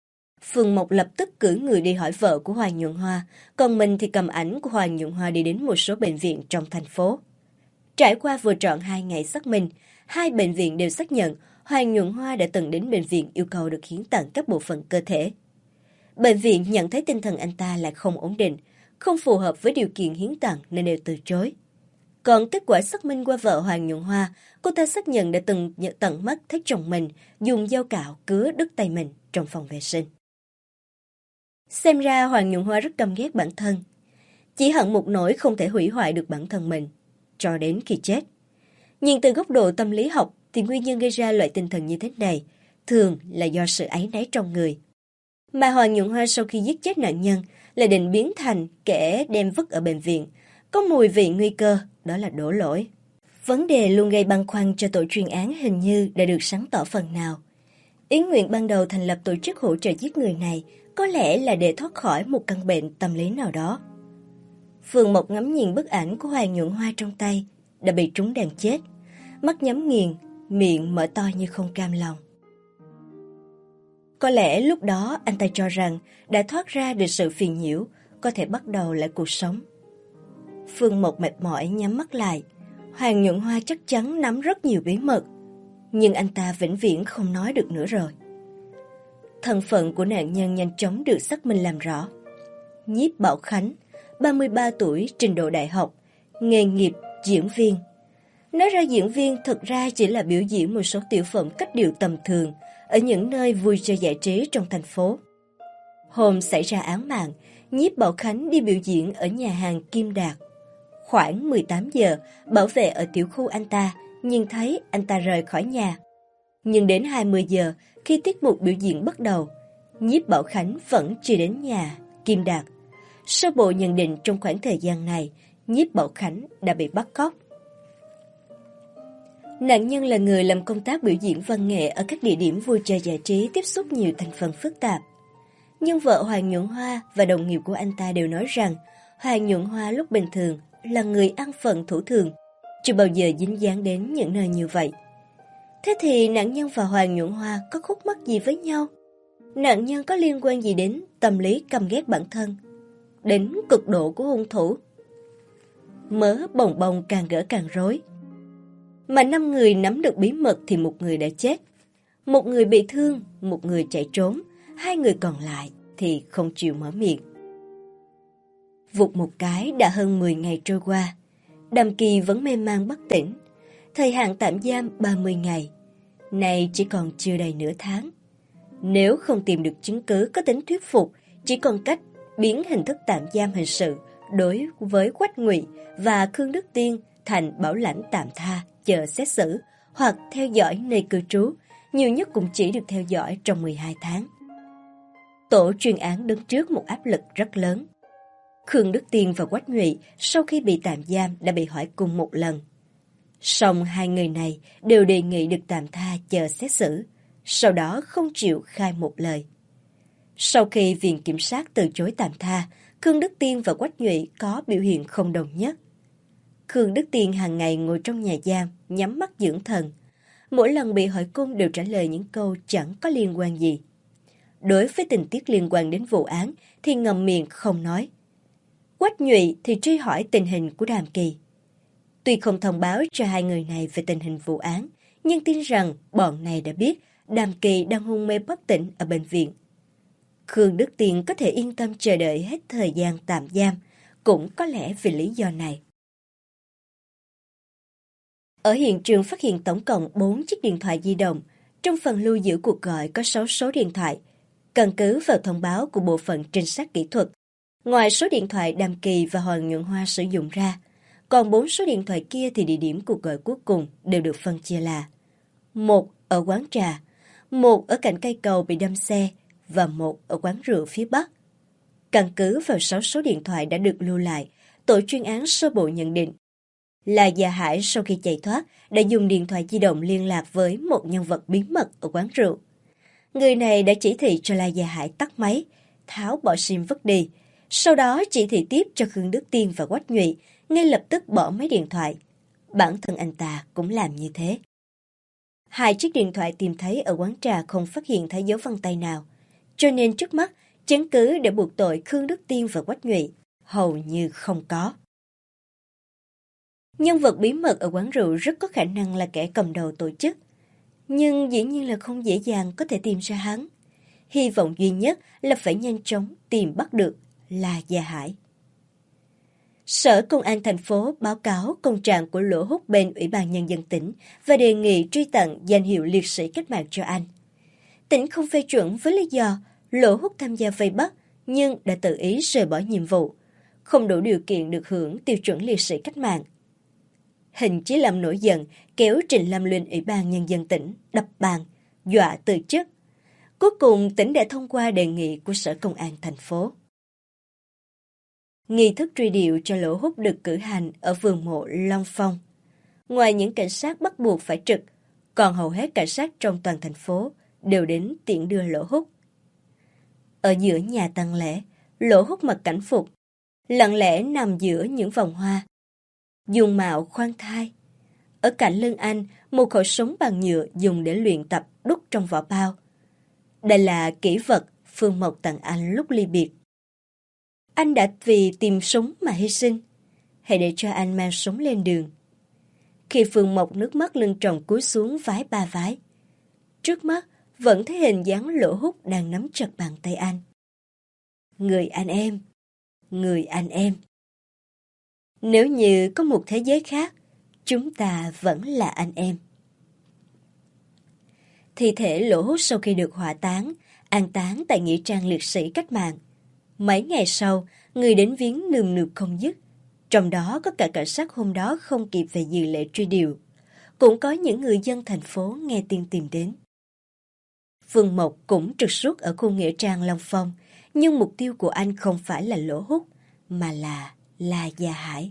Phương Mộc lập tức cử người đi hỏi vợ của Hoàng Nhuận Hoa, còn mình thì cầm ảnh của Hoàng Nhuận Hoa đi đến một số bệnh viện trong thành phố. Trải qua vừa trọn 2 ngày xác minh, 2 bệnh viện đều xác nhận Hoàng Nhuận Hoa đã từng đến bệnh viện yêu cầu được hiến tặng các bộ phận cơ thể. Bệnh viện nhận thấy tinh thần anh ta là không ổn định, không phù hợp với điều kiện hiến tặng nên đều từ chối. Còn kết quả xác minh qua vợ Hoàng Nhuận Hoa, cô ta xác nhận đã từng tận mắt thấy chồng mình dùng dao cạo cứa đứt tay mình trong phòng vệ sinh. Xem ra Hoàng Nhuận Hoa rất căm ghét bản thân, chỉ hận một nỗi không thể hủy hoại được bản thân mình, cho đến khi chết. Nhìn từ góc độ tâm lý học thì nguyên nhân gây ra loại tinh thần như thế này thường là do sự áy náy trong người. Mà Hoàng Nhuận Hoa sau khi giết chết nạn nhân lại định biến thành kẻ đem vứt ở bệnh viện, có mùi vị nguy cơ, đó là đổ lỗi. Vấn đề luôn gây băn khoăn cho tổ chuyên án hình như đã được sáng tỏ phần nào. Ý nguyện ban đầu thành lập tổ chức hỗ trợ giết người này có lẽ là để thoát khỏi một căn bệnh tâm lý nào đó. Phương Mộc ngắm nhìn bức ảnh của Hoàng Nhuận Hoa trong tay, đã bị trúng đạn chết, mắt nhắm nghiền, miệng mở to như không cam lòng. Có lẽ lúc đó anh ta cho rằng đã thoát ra được sự phiền nhiễu, có thể bắt đầu lại cuộc sống. Phương Mộc mệt mỏi nhắm mắt lại. Hoàng Nhuận Hoa chắc chắn nắm rất nhiều bí mật, nhưng anh ta vĩnh viễn không nói được nữa rồi. Thân phận của nạn nhân nhanh chóng được xác minh làm rõ. Nhiếp Bảo Khánh, 33 tuổi, trình độ đại học, nghề nghiệp diễn viên. Nói ra diễn viên thực ra chỉ là biểu diễn một số tiểu phẩm cách điệu tầm thường ở những nơi vui chơi giải trí trong thành phố. Hôm xảy ra án mạng, Nhiếp Bảo Khánh đi biểu diễn ở nhà hàng Kim Đạt. Khoảng 18 giờ, bảo vệ ở tiểu khu anh ta nhìn thấy anh ta rời khỏi nhà. Nhưng đến 20 giờ, khi tiết mục biểu diễn bắt đầu, Nhiếp Bảo Khánh vẫn chưa đến nhà Kim Đạt. Sơ bộ nhận định trong khoảng thời gian này, Nhiếp Bảo Khánh đã bị bắt cóc. Nạn nhân là người làm công tác biểu diễn văn nghệ ở các địa điểm vui chơi giải trí tiếp xúc nhiều thành phần phức tạp. Nhưng vợ Hoàng Nhuận Hoa và đồng nghiệp của anh ta đều nói rằng Hoàng Nhuận Hoa lúc bình thường là người ăn phận thủ thường, chưa bao giờ dính dáng đến những nơi như vậy. Thế thì nạn nhân và Hoàng Nhuận Hoa có khúc mắc gì với nhau? Nạn nhân có liên quan gì đến tâm lý căm ghét bản thân, đến cực độ của hung thủ? Mớ bồng bồng càng gỡ càng rối. Mà 5 người nắm được bí mật thì một người đã chết, một người bị thương, một người chạy trốn, 2 người còn lại thì không chịu mở miệng. Vụt một cái đã hơn 10 ngày trôi qua, Đàm Kỳ vẫn mê man bất tỉnh. Thời hạn tạm giam 30 ngày, nay chỉ còn chưa đầy nửa tháng. Nếu không tìm được chứng cứ có tính thuyết phục, chỉ còn cách biến hình thức tạm giam hình sự đối với Quách Ngụy và Khương Đức Tiên thành bảo lãnh tạm tha chờ xét xử hoặc theo dõi nơi cư trú, nhiều nhất cũng chỉ được theo dõi trong 12 tháng. Tổ chuyên án đứng trước một áp lực rất lớn. Khương Đức Tiên và Quách Ngụy sau khi bị tạm giam đã bị hỏi cùng một lần. Song 2 người này đều đề nghị được tạm tha chờ xét xử, sau đó không chịu khai một lời. Sau khi Viện Kiểm sát từ chối tạm tha, Khương Đức Tiên và Quách Ngụy có biểu hiện không đồng nhất. Khương Đức Tiên hàng ngày ngồi trong nhà giam, nhắm mắt dưỡng thần. Mỗi lần bị hỏi cung đều trả lời những câu chẳng có liên quan gì. Đối với tình tiết liên quan đến vụ án thì ngậm miệng không nói. Quách Ngụy thì truy hỏi tình hình của Đàm Kỳ. Tuy không thông báo cho 2 người này về tình hình vụ án, nhưng tin rằng bọn này đã biết Đàm Kỳ đang hôn mê bất tỉnh ở bệnh viện. Khương Đức Tiên có thể yên tâm chờ đợi hết thời gian tạm giam, cũng có lẽ vì lý do này. Ở hiện trường phát hiện tổng cộng 4 chiếc điện thoại di động, trong phần lưu giữ cuộc gọi có 6 số điện thoại. Căn cứ vào thông báo của bộ phận trinh sát kỹ thuật, ngoài số điện thoại Đàm Kỳ và Hoàng Nhuận Hoa sử dụng ra, còn 4 số điện thoại kia thì địa điểm cuộc gọi cuối cùng đều được phân chia là: 1 ở quán trà, 1 ở cạnh cây cầu bị đâm xe và 1 ở quán rượu phía Bắc. Căn cứ vào 6 số điện thoại đã được lưu lại, tổ chuyên án sơ bộ nhận định là Gia Hải sau khi chạy thoát đã dùng điện thoại di động liên lạc với một nhân vật bí mật ở quán rượu. Người này đã chỉ thị cho La Gia Hải tắt máy, tháo bỏ sim vứt đi, sau đó chỉ thị tiếp cho Khương Đức Tiên và Quách Ngụy ngay lập tức bỏ máy điện thoại. Bản thân anh ta cũng làm như thế. 2 chiếc điện thoại tìm thấy ở quán trà không phát hiện thấy dấu vân tay nào. cho nên trước mắt chứng cứ để buộc tội Khương Đức Tiên và Quách Nhụy hầu như không có. Nhân vật bí mật ở quán rượu rất có khả năng là kẻ cầm đầu tổ chức, nhưng dĩ nhiên là không dễ dàng có thể tìm ra hắn. Hy vọng duy nhất là phải nhanh chóng tìm bắt được La Gia Hải. Sở Công an thành phố báo cáo công trạng của Lỗ Húc bên Ủy ban Nhân dân tỉnh và đề nghị truy tặng danh hiệu liệt sĩ cách mạng cho anh. Tỉnh không phê chuẩn với lý do Lỗ Húc tham gia vây bắt nhưng đã tự ý rời bỏ nhiệm vụ, không đủ điều kiện được hưởng tiêu chuẩn liệt sĩ cách mạng. Hình Chí Lâm nổi giận kéo Trịnh Lâm lên Ủy ban Nhân dân tỉnh đập bàn, dọa từ chức. Cuối cùng tỉnh đã thông qua đề nghị của Sở Công an thành phố. Nghi thức truy điệu cho Lỗ Húc được cử hành ở vườn mộ Long Phong. Ngoài những cảnh sát bắt buộc phải trực, còn hầu hết cảnh sát trong toàn thành phố đều đến tiễn đưa Lỗ Húc. Ở giữa nhà tang lễ, Lỗ Húc mặc cảnh phục, lặng lẽ nằm giữa những vòng hoa. Dung mạo khoan thai. Ở cạnh lưng anh, một khẩu súng bằng nhựa dùng để luyện tập đút trong vỏ bao. Đây là kỷ vật Phương Mộc tặng anh lúc ly biệt. Anh đã vì tìm súng mà hy sinh. Hãy để cho anh mang súng lên đường. Khi Phương Mộc nước mắt lưng tròng cúi xuống vái ba vái, trước mắt vẫn thấy hình dáng Lỗ Húc đang nắm chặt bàn tay anh. Người anh em, người anh em. Nếu như có một thế giới khác, chúng ta vẫn là anh em. Thi thể Lỗ Húc sau khi được hỏa táng, an táng tại nghĩa trang liệt sĩ cách mạng. Mấy ngày sau, người đến viếng nườm nượp không dứt. Trong đó có cả cảnh sát hôm đó không kịp về dự lễ truy điệu. Cũng có những người dân thành phố nghe tin tìm đến. Phương Mộc cũng trực suốt ở khu nghĩa trang Long Phong, nhưng mục tiêu của anh không phải là Lỗ Húc, mà là La Gia Hải.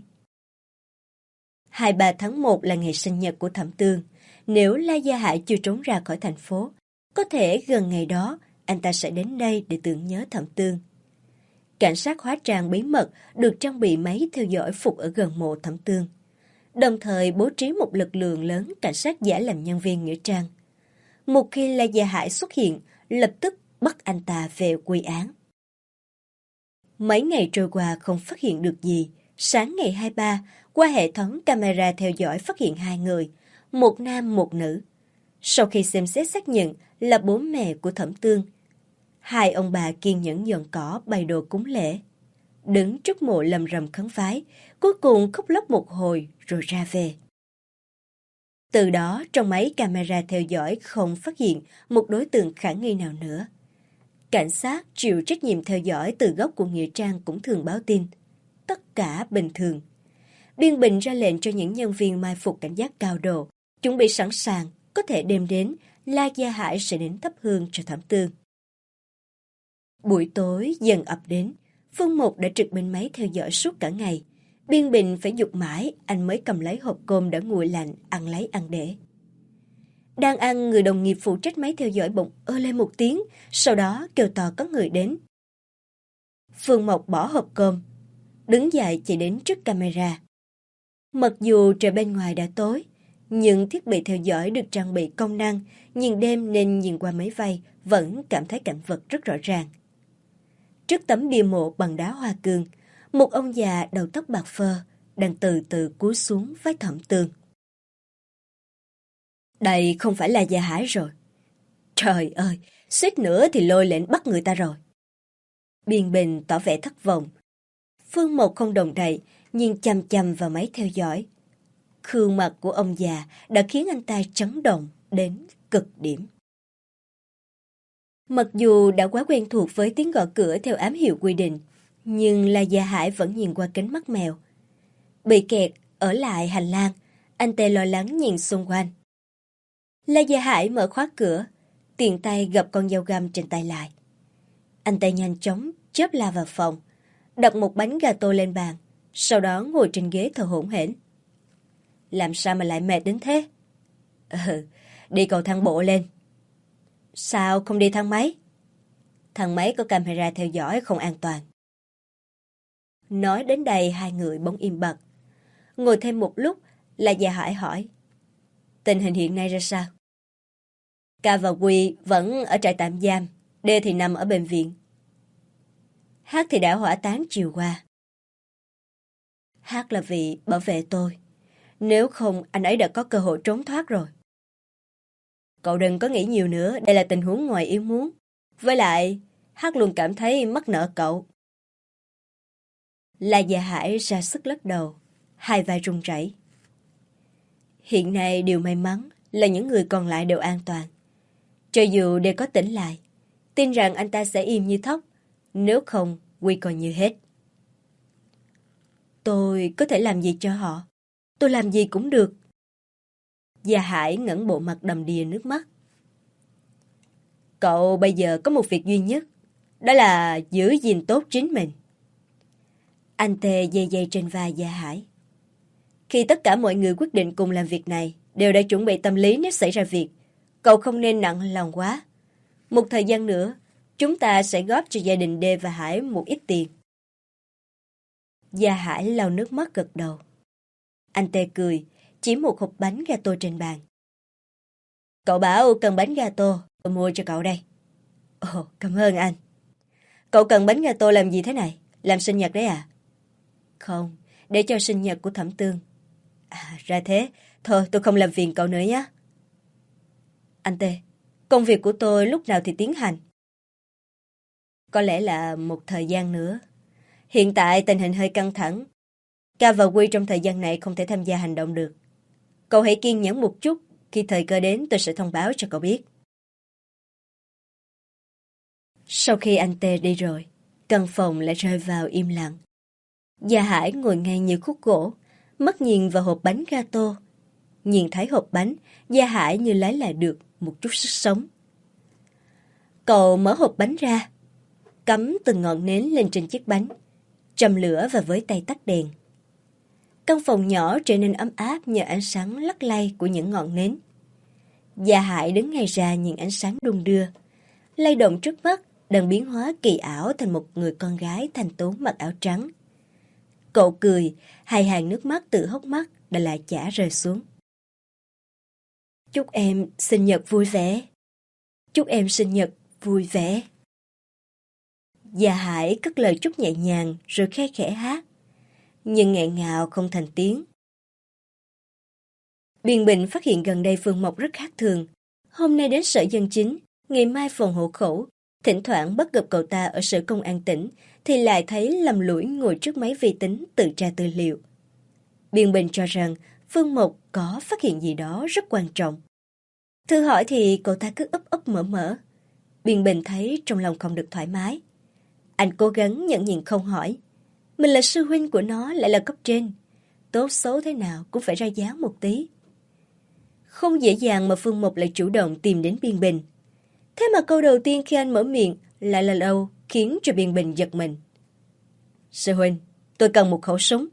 23 tháng 1 là ngày sinh nhật của Thẩm Tường. Nếu La Gia Hải chưa trốn ra khỏi thành phố, có thể gần ngày đó anh ta sẽ đến đây để tưởng nhớ Thẩm Tường. Cảnh sát hóa trang bí mật được trang bị máy theo dõi phục ở gần mộ Thẩm Tường, đồng thời bố trí một lực lượng lớn cảnh sát giả làm nhân viên nghĩa trang. Một khi La Gia Hải xuất hiện, lập tức bắt anh ta về quy án. Mấy ngày trôi qua không phát hiện được gì. Sáng ngày 23, qua hệ thống camera theo dõi phát hiện 2 người, một nam một nữ. Sau khi xem xét xác nhận là bố mẹ của Thẩm Tường, 2 ông bà kiên nhẫn dọn cỏ bày đồ cúng lễ. Đứng trước mộ lầm rầm khấn vái, cuối cùng khóc lóc một hồi rồi ra về. Từ đó trong máy camera theo dõi không phát hiện một đối tượng khả nghi nào nữa. Cảnh sát chịu trách nhiệm theo dõi từ góc của nghĩa trang cũng thường báo tin. Tất cả bình thường. Biên Bình ra lệnh cho những nhân viên mai phục cảnh giác cao độ, chuẩn bị sẵn sàng, có thể đêm đến, La Gia Hải sẽ đến thắp hương cho Thẩm Tường. Buổi tối dần ập đến, Phương Mục đã trực bên máy theo dõi suốt cả ngày. Biên Bình phải giục mãi, anh mới cầm lấy hộp cơm đã nguội lạnh, ăn lấy ăn để. Đang ăn, người đồng nghiệp phụ trách máy theo dõi bỗng ơ lên một tiếng, sau đó kêu to có người đến. Phương Mộc bỏ hộp cơm, đứng dậy chạy đến trước camera. Mặc dù trời bên ngoài đã tối, nhưng thiết bị theo dõi được trang bị công năng, nhìn đêm nên nhìn qua máy vây vẫn cảm thấy cảnh vật rất rõ ràng. Trước tấm bia mộ bằng đá hoa cương, một ông già đầu tóc bạc phơ đang từ từ cúi xuống với Thẩm Tường. Đây không phải là Gia Hải rồi. Trời ơi, suýt nữa thì lôi lệnh bắt người ta rồi. Biên Bình tỏ vẻ thất vọng. Phương Mộc không đồng đậy, nhìn chằm chằm vào máy theo dõi. Gương mặt của ông già đã khiến anh ta chấn động đến cực điểm. Mặc dù đã quá quen thuộc với tiếng gõ cửa theo ám hiệu quy định, nhưng La Gia Hải vẫn nhìn qua kính mắt mèo. Bị kẹt ở lại hành lang, anh ta lo lắng nhìn xung quanh. La Gia Hải mở khóa cửa, tiện tay gập con dao găm trên tay lại. Anh ta nhanh chóng chớp la vào phòng, đặt một bánh gato lên bàn, sau đó ngồi trên ghế thở hổn hển. Làm sao mà lại mệt đến thế? Đi cầu thang bộ lên. Sao không đi thang máy? Thang máy có camera theo dõi không an toàn. Nói đến đây hai người bỗng im bặt. Ngồi thêm một lúc, La Gia Hải hỏi. Tình hình hiện nay ra sao? Ca và Quy vẫn ở trại tạm giam, D thì nằm ở bệnh viện. H thì đã hỏa táng chiều qua. H là vì bảo vệ tôi. Nếu không, anh ấy đã có cơ hội trốn thoát rồi. Cậu đừng có nghĩ nhiều nữa, đây là tình huống ngoài ý muốn. Với lại, H luôn cảm thấy mắc nợ cậu. La Gia Hải ra sức lắc đầu, hai vai run rẩy. Hiện nay điều may mắn là những người còn lại đều an toàn. Cho dù đều có tỉnh lại, tin rằng anh ta sẽ im như thóc, nếu không, nguy coi như hết. Tôi có thể làm gì cho họ? Tôi làm gì cũng được. Gia Hải ngẩng bộ mặt đầm đìa nước mắt. Cậu bây giờ có một việc duy nhất, đó là giữ gìn tốt chính mình. Anh Tê dây dây trên vai Gia Hải. Khi tất cả mọi người quyết định cùng làm việc này, đều đã chuẩn bị tâm lý nếu xảy ra việc. Cậu không nên nặng lòng quá. Một thời gian nữa, chúng ta sẽ góp cho gia đình Đê và Hải một ít tiền. Gia Hải lau nước mắt gật đầu. Anh Tê cười, chỉ một hộp bánh gato trên bàn. Cậu bảo cần bánh gato, tôi mua cho cậu đây. Ồ, cảm ơn anh. Cậu cần bánh gato làm gì thế này? Làm sinh nhật đấy à? Không, để cho sinh nhật của Thẩm Tương. À, ra thế. Thôi, tôi không làm phiền cậu nữa nhé. Anh Tê, công việc của tôi lúc nào thì tiến hành? Có lẽ là một thời gian nữa. Hiện tại tình hình hơi căng thẳng. Ca và Quy trong thời gian này không thể tham gia hành động được. Cậu hãy kiên nhẫn một chút. Khi thời cơ đến tôi sẽ thông báo cho cậu biết. Sau khi anh Tê đi rồi, căn phòng lại rơi vào im lặng. Gia Hải ngồi ngay như khúc gỗ, mắt nhìn vào hộp bánh gato. Nhìn thấy hộp bánh, Gia Hải như lấy lại được một chút sức sống. Cậu mở hộp bánh ra, cắm từng ngọn nến lên trên chiếc bánh, châm lửa và với tay tắt đèn. Căn phòng nhỏ trở nên ấm áp nhờ ánh sáng lắc lay của những ngọn nến. Gia Hải đứng ngay ra nhìn ánh sáng đung đưa, lay động trước mắt, đang biến hóa kỳ ảo thành một người con gái thanh tú mặc áo trắng. Cậu cười, hai hàng nước mắt từ hốc mắt đã lại chả rơi xuống. Chúc em sinh nhật vui vẻ. Chúc em sinh nhật vui vẻ. Gia Hải cất lời chúc nhẹ nhàng rồi khe khẽ hát, nhưng nghẹn ngào không thành tiếng. Biên Bình phát hiện gần đây Phương Mộc rất khác thường. Hôm nay đến sở dân chính, ngày mai phòng hộ khẩu. Thỉnh thoảng bắt gặp cậu ta ở sở công an tỉnh, thì lại thấy lầm lũi ngồi trước máy vi tính tự tra tư liệu. Biên Bình cho rằng Phương Mộc có phát hiện gì đó rất quan trọng. Thử hỏi thì cậu ta cứ ấp ấp mở mở. Biên Bình thấy trong lòng không được thoải mái. Anh cố gắng nhẫn nhịn không hỏi. Mình là sư huynh của nó, lại là cấp trên. Tốt xấu thế nào cũng phải ra dáng một tí. Không dễ dàng mà Phương Mộc lại chủ động tìm đến Biên Bình. Thế mà câu đầu tiên khi anh mở miệng lại là đâu khiến cho Biên Bình giật mình. Sư huynh, tôi cần một khẩu súng.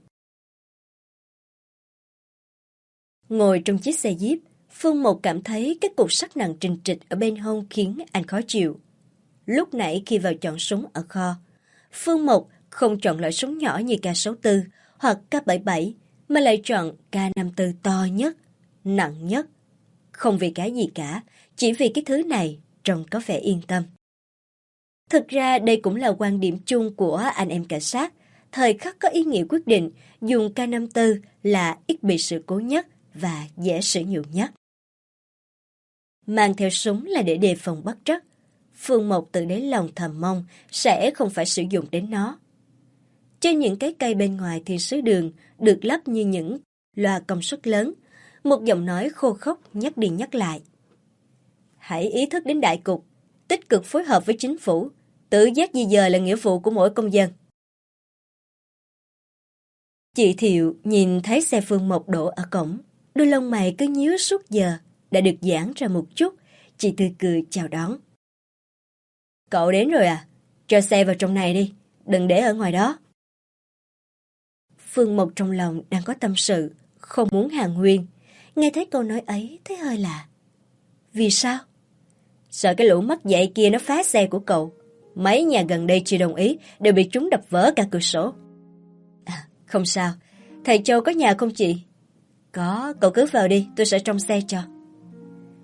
Ngồi trong chiếc xe Jeep, Phương Mộc cảm thấy cái cục sắt nặng trịch trịch ở bên hông khiến anh khó chịu. Lúc nãy khi vào chọn súng ở kho, Phương Mộc không chọn loại súng nhỏ như K64 hoặc K77 mà lại chọn K54 to nhất, nặng nhất. Không vì cái gì cả, chỉ vì cái thứ này trông có vẻ yên tâm. Thực ra đây cũng là quan điểm chung của anh em cảnh sát. Thời khắc có ý nghĩa quyết định, dùng K54 là ít bị sự cố nhất và dễ sử dụng nhất. Mang theo súng là để đề phòng bất trắc. Phương Mộc tự đáy lòng thầm mong sẽ không phải sử dụng đến nó. Trên những cái cây bên ngoài thiên sứ đường được lắp như những loa công suất lớn, một giọng nói khô khốc nhắc đi nhắc lại. Hãy ý thức đến đại cục, tích cực phối hợp với chính phủ, tự giác di dời là nghĩa vụ của mỗi công dân. Chị Thiệu nhìn thấy xe Phương Mộc đổ ở cổng, đôi lông mày cứ nhíu suốt giờ, đã được giãn ra một chút, chị tươi cười chào đón. Cậu đến rồi à? Cho xe vào trong này đi, đừng để ở ngoài đó. Phương Mộc trong lòng đang có tâm sự, không muốn hàn huyên. Nghe thấy câu nói ấy thấy hơi lạ. Vì sao? Sợ cái lũ mất dạy kia nó phá xe của cậu. Mấy nhà gần đây chưa đồng ý, đều bị chúng đập vỡ cả cửa sổ. À, không sao. Thầy Châu có nhà không chị? Có, cậu cứ vào đi, tôi sẽ trong xe cho.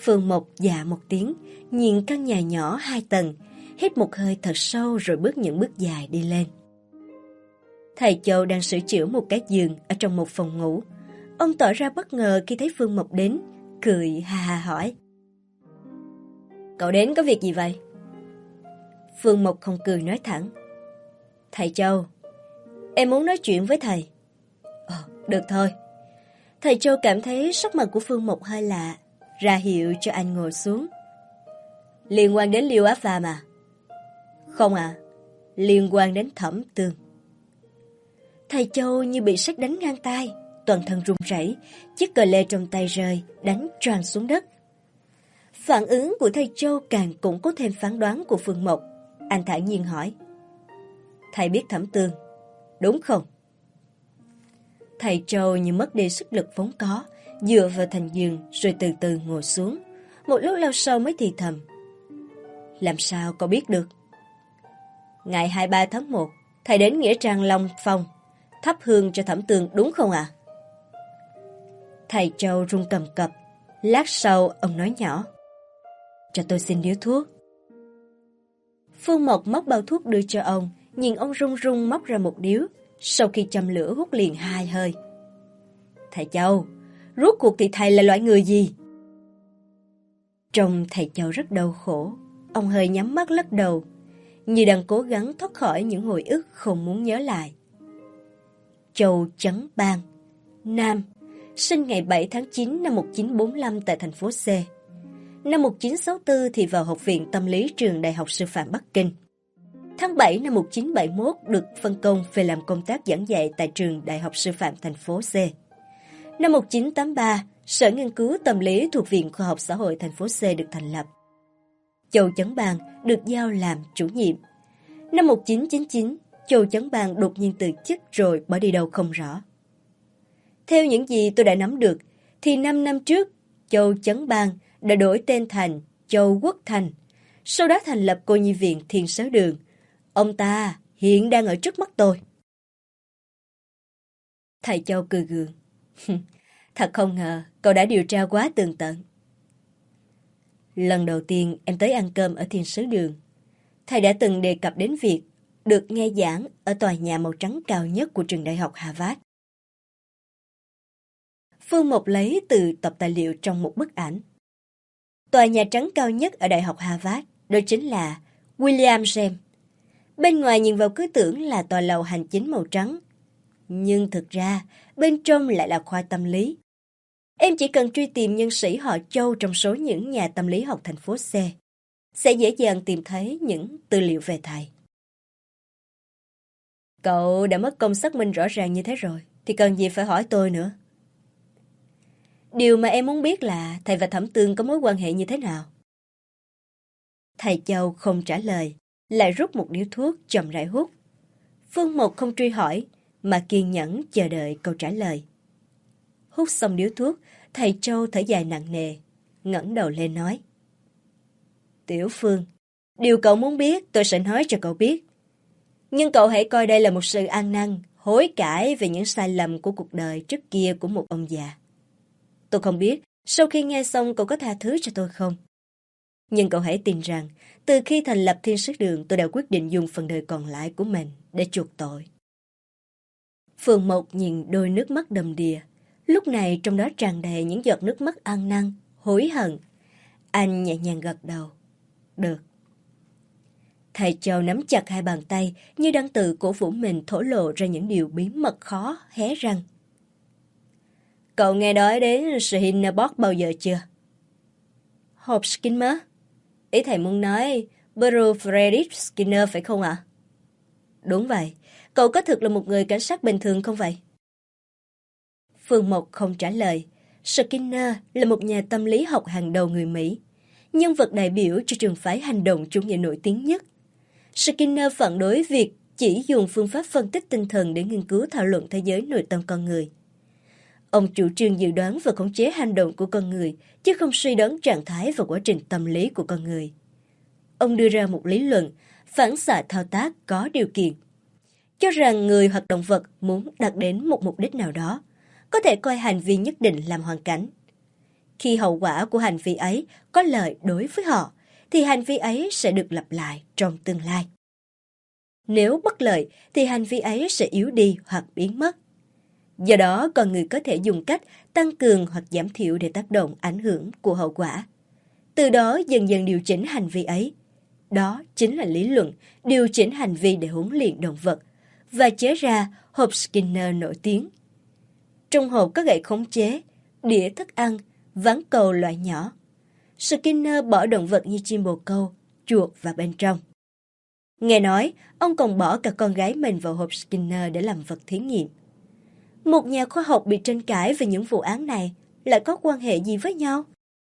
Phương Mộc dạ một tiếng, nhìn căn nhà nhỏ 2 tầng, hít một hơi thật sâu rồi bước những bước dài đi lên. Thầy Châu đang sửa chữa một cái giường ở trong một phòng ngủ. Ông tỏ ra bất ngờ khi thấy Phương Mộc đến, cười ha ha hỏi. Cậu đến có việc gì vậy? Phương Mộc không cười nói thẳng. Thầy Châu, em muốn nói chuyện với thầy. Được thôi. Thầy Châu cảm thấy sắc mặt của Phương Mộc hơi lạ, ra hiệu cho anh ngồi xuống. Liên quan đến Liêu Á Phàm à? Không à, liên quan đến Thẩm Tường. Thầy Châu như bị sét đánh ngang tai, toàn thân run rẩy, chiếc cờ lê trong tay rơi, đánh choàng xuống đất. Phản ứng của thầy Châu càng củng cố thêm phán đoán của Phương Mộc. Anh thản nhiên hỏi. Thầy biết Thẩm Tường, đúng không? Thầy Châu như mất đi sức lực vốn có, dựa vào thành giường rồi từ từ ngồi xuống. Một lúc lâu sau mới thì thầm. Làm sao cậu biết được? Ngày 23 tháng 1, thầy đến Nghĩa Trang Long Phong, thắp hương cho Thẩm Tường đúng không ạ? Thầy Châu run cầm cập. Lát sau ông nói nhỏ. Cho tôi xin điếu thuốc. Phương Mộc móc bao thuốc đưa cho ông, nhìn ông run run móc ra một điếu, sau khi châm lửa hút liền 2 hơi. Thầy Châu, rốt cuộc thì thầy là loại người gì? Trông thầy Châu rất đau khổ, ông hơi nhắm mắt lắc đầu, như đang cố gắng thoát khỏi những hồi ức không muốn nhớ lại. Châu Chấn Bang, nam, sinh ngày 7 tháng 9 năm 1945 tại thành phố C. Năm 1964 thì vào Học viện Tâm lý Trường Đại học Sư phạm Bắc Kinh. Tháng 7 năm 1971 được phân công về làm công tác giảng dạy tại Trường Đại học Sư phạm thành phố C. Năm 1983, Sở Nghiên cứu Tâm lý thuộc Viện Khoa học Xã hội thành phố C được thành lập. Châu Chấn Bang được giao làm chủ nhiệm. Năm 1999, Châu Chấn Bang đột nhiên từ chức rồi bỏ đi đâu không rõ. Theo những gì tôi đã nắm được, thì 5 năm trước, Châu Chấn Bang đã đổi tên thành Châu Quốc Thành, sau đó thành lập cô nhi viện Thiên Sớ Đường. Ông ta hiện đang ở trước mắt tôi. Thầy Châu cười gượng. Thật không ngờ, cậu đã điều tra quá tường tận. Lần đầu tiên em tới ăn cơm ở Thiên Sứ Đường, thầy đã từng đề cập đến việc được nghe giảng ở tòa nhà màu trắng cao nhất của trường đại học Harvard. Phương Mộc lấy từ tập tài liệu trong một bức ảnh. Tòa nhà trắng cao nhất ở đại học Harvard, đó chính là William James. Bên ngoài nhìn vào cứ tưởng là tòa lầu hành chính màu trắng. Nhưng thực ra, bên trong lại là khoa tâm lý. Em chỉ cần truy tìm nhân sĩ họ Châu trong số những nhà tâm lý học thành phố C, sẽ dễ dàng tìm thấy những tư liệu về thầy. Cậu đã mất công xác minh rõ ràng như thế rồi, thì cần gì phải hỏi tôi nữa. Điều mà em muốn biết là thầy và Thẩm Tường có mối quan hệ như thế nào? Thầy Châu không trả lời, lại rút một điếu thuốc chậm rãi hút. Phương Mộc không truy hỏi, mà kiên nhẫn chờ đợi câu trả lời. Hút xong điếu thuốc, thầy Châu thở dài nặng nề, ngẩng đầu lên nói. Tiểu Phương, điều cậu muốn biết tôi sẽ nói cho cậu biết. Nhưng cậu hãy coi đây là một sự ăn năn, hối cải về những sai lầm của cuộc đời trước kia của một ông già. Tôi không biết, sau khi nghe xong cậu có tha thứ cho tôi không? Nhưng cậu hãy tin rằng, từ khi thành lập Thiên Sứ Đường, tôi đã quyết định dùng phần đời còn lại của mình để chuộc tội. Phương Mộc nhìn đôi nước mắt đầm đìa, lúc này trong đó tràn đầy những giọt nước mắt ăn năn, hối hận. Anh nhẹ nhàng gật đầu. Được. Thầy Châu nắm chặt 2 bàn tay như đang tự cổ vũ mình thổ lộ ra những điều bí mật khó hé răng. Cậu nghe nói đến Skinner bao giờ chưa? Hộp Skinner? Ý thầy muốn nói Bruce Frederick Skinner phải không ạ? Đúng vậy. Cậu có thực là một người cảnh sát bình thường không vậy? Phương Mộc không trả lời. Skinner là một nhà tâm lý học hàng đầu người Mỹ, nhân vật đại biểu cho trường phái hành động chủ nghĩa nổi tiếng nhất. Skinner phản đối việc chỉ dùng phương pháp phân tích tinh thần để nghiên cứu thảo luận thế giới nội tâm con người. Ông chủ trương dự đoán và khống chế hành động của con người, chứ không suy đoán trạng thái và quá trình tâm lý của con người. Ông đưa ra một lý luận, phản xạ thao tác có điều kiện, cho rằng người hoặc động vật muốn đạt đến một mục đích nào đó, có thể coi hành vi nhất định làm hoàn cảnh. Khi hậu quả của hành vi ấy có lợi đối với họ, thì hành vi ấy sẽ được lặp lại trong tương lai. Nếu bất lợi, thì hành vi ấy sẽ yếu đi hoặc biến mất. Do đó, con người có thể dùng cách tăng cường hoặc giảm thiểu để tác động ảnh hưởng của hậu quả. Từ đó dần dần điều chỉnh hành vi ấy. Đó chính là lý luận điều chỉnh hành vi để huấn luyện động vật và chế ra hộp Skinner nổi tiếng. Trong hộp có gậy khống chế, đĩa thức ăn, ván cầu loại nhỏ. Skinner bỏ động vật như chim bồ câu, chuột vào bên trong. Nghe nói, ông còn bỏ cả con gái mình vào hộp Skinner để làm vật thí nghiệm. Một nhà khoa học bị tranh cãi về những vụ án này lại có quan hệ gì với nhau?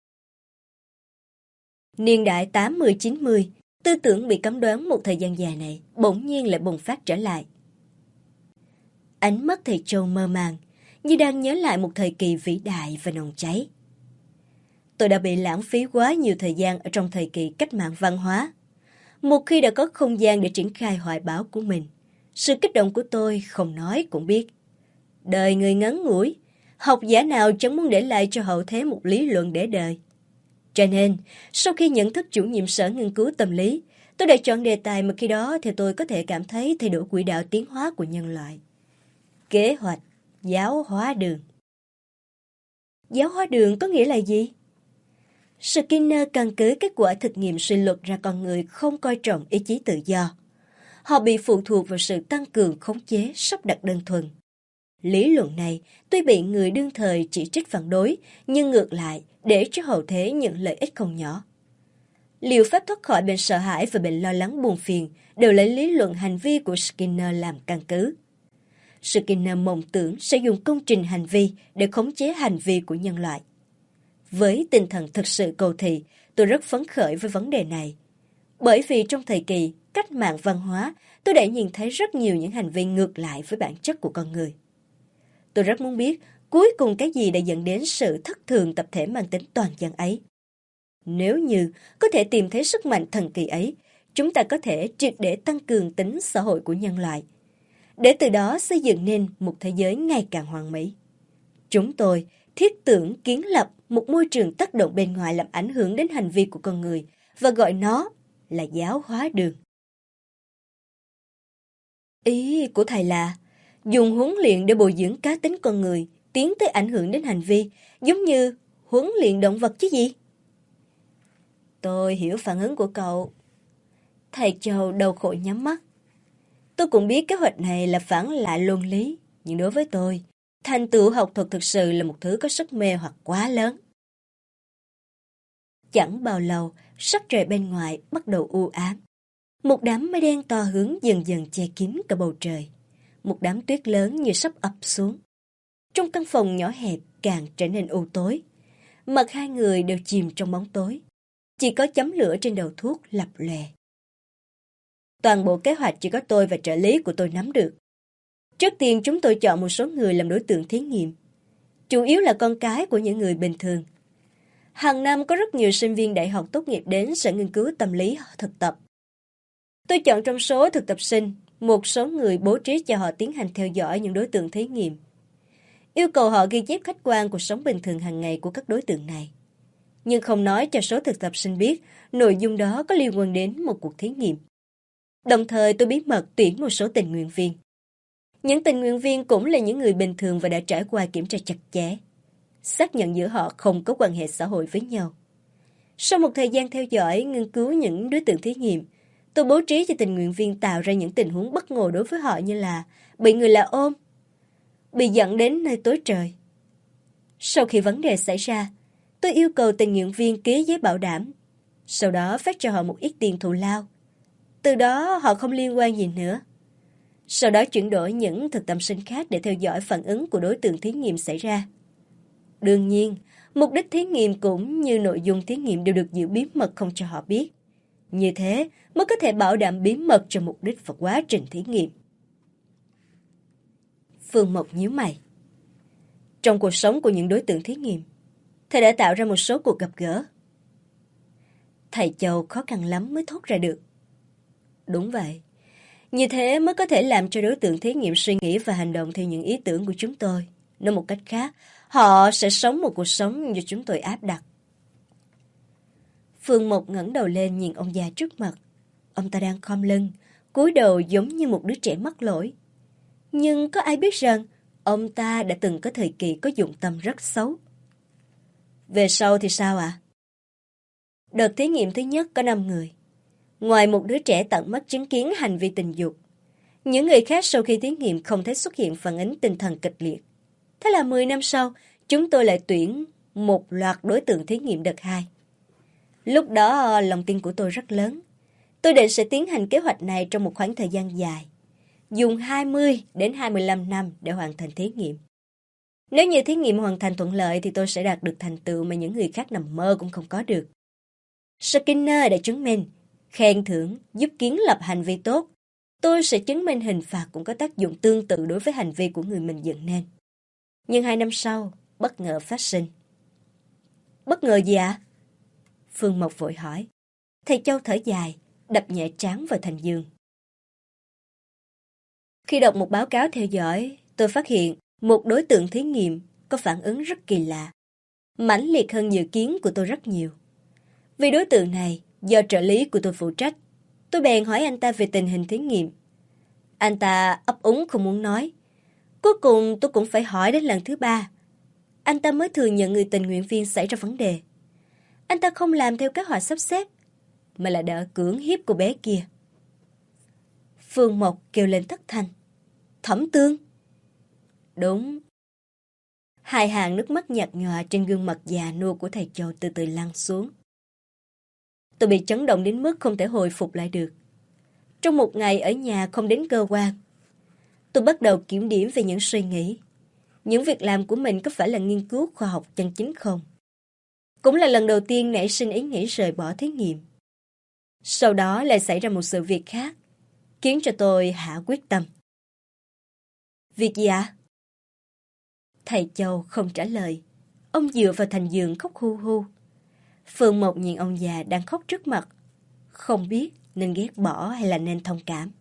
Niên đại 80-90, tư tưởng bị cấm đoán một thời gian dài này bỗng nhiên lại bùng phát trở lại. Ánh mắt thầy Châu mơ màng, như đang nhớ lại một thời kỳ vĩ đại và nồng cháy. Tôi đã bị lãng phí quá nhiều thời gian ở trong thời kỳ cách mạng văn hóa. Một khi đã có không gian để triển khai hoài bão của mình, sự kích động của tôi không nói cũng biết. Đời người ngắn ngủi, học giả nào chẳng muốn để lại cho hậu thế một lý luận để đời. Cho nên, sau khi nhận thức chủ nhiệm sở nghiên cứu tâm lý, tôi đã chọn đề tài mà khi đó theo tôi có thể cảm thấy thay đổi quỹ đạo tiến hóa của nhân loại. Kế hoạch giáo hóa đường. Giáo hóa đường có nghĩa là gì? Skinner căn cứ kết quả thực nghiệm suy luận ra con người không coi trọng ý chí tự do. Họ bị phụ thuộc vào sự tăng cường khống chế sắp đặt đơn thuần. Lý luận này tuy bị người đương thời chỉ trích phản đối, nhưng ngược lại để cho hậu thế những lợi ích không nhỏ. Liệu pháp thoát khỏi bệnh sợ hãi và bệnh lo lắng buồn phiền đều lấy lý luận hành vi của Skinner làm căn cứ. Skinner mộng tưởng sẽ dùng công trình hành vi để khống chế hành vi của nhân loại. Với tinh thần thực sự cầu thị, tôi rất phấn khởi với vấn đề này. Bởi vì trong thời kỳ cách mạng văn hóa, tôi đã nhìn thấy rất nhiều những hành vi ngược lại với bản chất của con người. Tôi rất muốn biết cuối cùng cái gì đã dẫn đến sự thất thường tập thể mang tính toàn dân ấy. Nếu như có thể tìm thấy sức mạnh thần kỳ ấy, chúng ta có thể triệt để tăng cường tính xã hội của nhân loại, để từ đó xây dựng nên một thế giới ngày càng hoàn mỹ. Chúng tôi thiết tưởng kiến lập một môi trường tác động bên ngoài làm ảnh hưởng đến hành vi của con người và gọi nó là giáo hóa đường. Ý của thầy là dùng huấn luyện để bồi dưỡng cá tính con người, tiến tới ảnh hưởng đến hành vi, giống như huấn luyện động vật chứ gì? Tôi hiểu phản ứng của cậu. Thầy Châu đau khổ nhắm mắt. Tôi cũng biết kế hoạch này là phản lại luân lý, nhưng đối với tôi, thành tựu học thuật thực sự là một thứ có sức mê hoặc quá lớn. Chẳng bao lâu, sắc trời bên ngoài bắt đầu u ám. Một đám mây đen to hướng dần dần che kín cả bầu trời. Một đám tuyết lớn như sắp ập xuống. Trong căn phòng nhỏ hẹp càng trở nên u tối. Mặt hai người đều chìm trong bóng tối. Chỉ có chấm lửa trên đầu thuốc lập lòe. Toàn bộ kế hoạch chỉ có tôi và trợ lý của tôi nắm được. Trước tiên chúng tôi chọn một số người làm đối tượng thí nghiệm. Chủ yếu là con cái của những người bình thường. Hàng năm có rất nhiều sinh viên đại học tốt nghiệp đến Sở Nghiên cứu Tâm lý thực tập. Tôi chọn trong số thực tập sinh, một số người bố trí cho họ tiến hành theo dõi những đối tượng thí nghiệm. Yêu cầu họ ghi chép khách quan cuộc sống bình thường hàng ngày của các đối tượng này. Nhưng không nói cho số thực tập sinh biết nội dung đó có liên quan đến một cuộc thí nghiệm. Đồng thời tôi bí mật tuyển một số tình nguyện viên. Những tình nguyện viên cũng là những người bình thường và đã trải qua kiểm tra chặt chẽ. Xác nhận giữa họ không có quan hệ xã hội với nhau. Sau một thời gian theo dõi, nghiên cứu những đối tượng thí nghiệm, tôi bố trí cho tình nguyện viên tạo ra những tình huống bất ngờ đối với họ như là bị người lạ ôm, bị dẫn đến nơi tối trời. Sau khi vấn đề xảy ra, tôi yêu cầu tình nguyện viên ký giấy bảo đảm, sau đó phát cho họ một ít tiền thù lao. Từ đó họ không liên quan gì nữa. Sau đó chuyển đổi những thực tập sinh khác để theo dõi phản ứng của đối tượng thí nghiệm xảy ra. Đương nhiên, mục đích thí nghiệm cũng như nội dung thí nghiệm đều được giữ bí mật không cho họ biết. Như thế mới có thể bảo đảm bí mật cho mục đích và quá trình thí nghiệm. Phương Mộc nhíu mày. Trong cuộc sống của những đối tượng thí nghiệm, thầy đã tạo ra một số cuộc gặp gỡ. Thầy Châu khó khăn lắm mới thốt ra được. Đúng vậy. Như thế mới có thể làm cho đối tượng thí nghiệm suy nghĩ và hành động theo những ý tưởng của chúng tôi. Nói một cách khác, họ sẽ sống một cuộc sống do chúng tôi áp đặt. Phương Mộc ngẩng đầu lên nhìn ông già trước mặt. Ông ta đang khom lưng, cúi đầu giống như một đứa trẻ mắc lỗi. Nhưng có ai biết rằng ông ta đã từng có thời kỳ có dụng tâm rất xấu. Về sau thì sao ạ? Đợt thí nghiệm thứ nhất có 5 người. Ngoài một đứa trẻ tận mắt chứng kiến hành vi tình dục, những người khác sau khi thí nghiệm không thấy xuất hiện phản ứng tinh thần kịch liệt. Thế là 10 năm sau, chúng tôi lại tuyển một loạt đối tượng thí nghiệm đợt 2. Lúc đó lòng tin của tôi rất lớn. Tôi định sẽ tiến hành kế hoạch này trong một khoảng thời gian dài, dùng 20 đến 25 năm để hoàn thành thí nghiệm. Nếu như thí nghiệm hoàn thành thuận lợi thì tôi sẽ đạt được thành tựu mà những người khác nằm mơ cũng không có được. Skinner đã chứng minh, khen thưởng giúp kiến lập hành vi tốt. Tôi sẽ chứng minh hình phạt cũng có tác dụng tương tự đối với hành vi của người mình dựng nên. Nhưng 2 năm sau, bất ngờ phát sinh. Bất ngờ gì ạ? Phương Mộc vội hỏi. Thầy Châu thở dài, đập nhẹ trán vào thành giường. Khi đọc một báo cáo theo dõi, tôi phát hiện một đối tượng thí nghiệm có phản ứng rất kỳ lạ, mãnh liệt hơn dự kiến của tôi rất nhiều. Vì đối tượng này, do trợ lý của tôi phụ trách, tôi bèn hỏi anh ta về tình hình thí nghiệm. Anh ta ấp úng không muốn nói. Cuối cùng tôi cũng phải hỏi đến lần thứ 3. Anh ta mới thừa nhận người tình nguyện viên xảy ra vấn đề. Anh ta không làm theo kế hoạch sắp xếp, mà là đã cưỡng hiếp cô bé kia. Phương Mộc kêu lên thất thanh. Thẩm Tương? Đúng. 2 hàng nước mắt nhạt nhòa trên gương mặt già nua của thầy Châu từ từ lăn xuống. Tôi bị chấn động đến mức không thể hồi phục lại được. Trong một ngày ở nhà không đến cơ quan, tôi bắt đầu kiểm điểm về những suy nghĩ. Những việc làm của mình có phải là nghiên cứu khoa học chân chính không? Cũng là lần đầu tiên nảy sinh ý nghĩ rời bỏ thí nghiệm. Sau đó lại xảy ra một sự việc khác, khiến cho tôi hạ quyết tâm. Việc gì ạ? Thầy Châu không trả lời. Ông dựa vào thành giường khóc hu hu. Phương Mộc nhìn ông già đang khóc trước mặt, không biết nên ghét bỏ hay là nên thông cảm.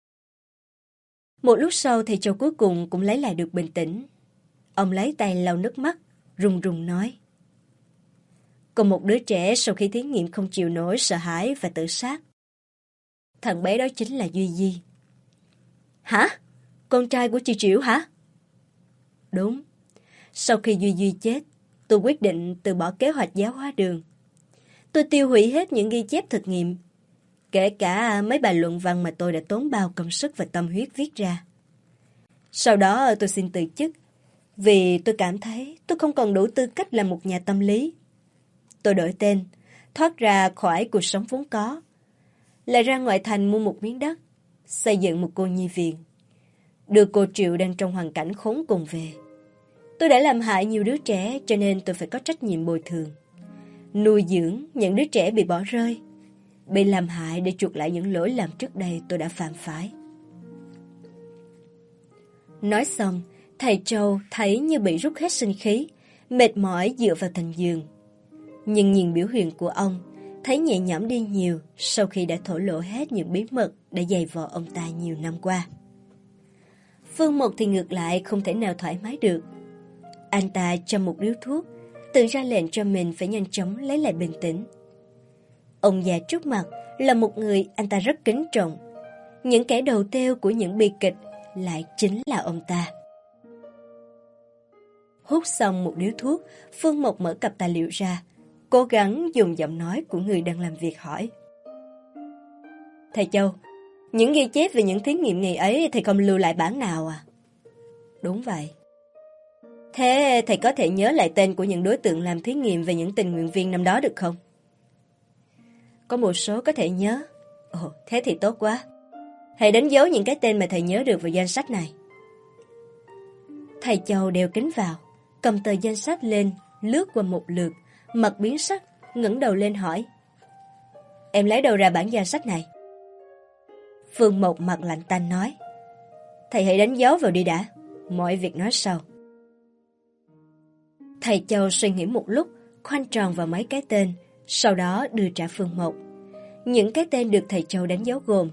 Một lúc sau thầy Châu cuối cùng cũng lấy lại được bình tĩnh. Ông lấy tay lau nước mắt, run run nói. Còn một đứa trẻ sau khi thí nghiệm không chịu nổi sợ hãi và tự sát. Thằng bé đó chính là Duy Di. Hả? Con trai của chị Triệu hả? Đúng. Sau khi Duy Duy chết, tôi quyết định từ bỏ kế hoạch giáo hóa đường. Tôi tiêu hủy hết những ghi chép thực nghiệm, kể cả mấy bài luận văn mà tôi đã tốn bao công sức và tâm huyết viết ra. Sau đó tôi xin từ chức, vì tôi cảm thấy tôi không còn đủ tư cách làm một nhà tâm lý. Tôi đổi tên, thoát ra khỏi cuộc sống vốn có, lại ra ngoại thành mua một miếng đất, xây dựng một cô nhi viện, đưa cô Triệu đang trong hoàn cảnh khốn cùng về. Tôi đã làm hại nhiều đứa trẻ cho nên tôi phải có trách nhiệm bồi thường, nuôi dưỡng những đứa trẻ bị bỏ rơi, bị làm hại để chuộc lại những lỗi lầm trước đây tôi đã phạm phải. Nói xong, thầy Châu thấy như bị rút hết sinh khí, mệt mỏi dựa vào thành giường. Nhưng nhìn biểu hiện của ông, thấy nhẹ nhõm đi nhiều sau khi đã thổ lộ hết những bí mật đã dày vò ông ta nhiều năm qua. Phương Mộc thì ngược lại không thể nào thoải mái được. Anh ta châm một điếu thuốc, tự ra lệnh cho mình phải nhanh chóng lấy lại bình tĩnh. Ông già trước mặt là một người anh ta rất kính trọng. Những kẻ đầu têu của những bi kịch lại chính là ông ta. Hút xong một điếu thuốc, Phương Mộc mở cặp tài liệu ra, cố gắng dùng giọng nói của người đang làm việc hỏi. Thầy Châu, những ghi chép về những thí nghiệm ngày ấy thầy không lưu lại bản nào à? Đúng vậy. Thế thầy có thể nhớ lại tên của những đối tượng làm thí nghiệm về những tình nguyện viên năm đó được không? Có một số có thể nhớ. Ồ, thế thì tốt quá. Hãy đánh dấu những cái tên mà thầy nhớ được vào danh sách này. Thầy Châu đeo kính vào, cầm tờ danh sách lên, lướt qua một lượt, mặt biến sắc, ngẩng đầu lên hỏi. Em lấy đâu ra bản danh sách này? Phương Mộc mặt lạnh tanh nói. Thầy hãy đánh dấu vào đi đã, mọi việc nói sau. Thầy Châu suy nghĩ một lúc, khoanh tròn vào mấy cái tên, sau đó đưa trả Phương Mộc. Những cái tên được thầy Châu đánh dấu gồm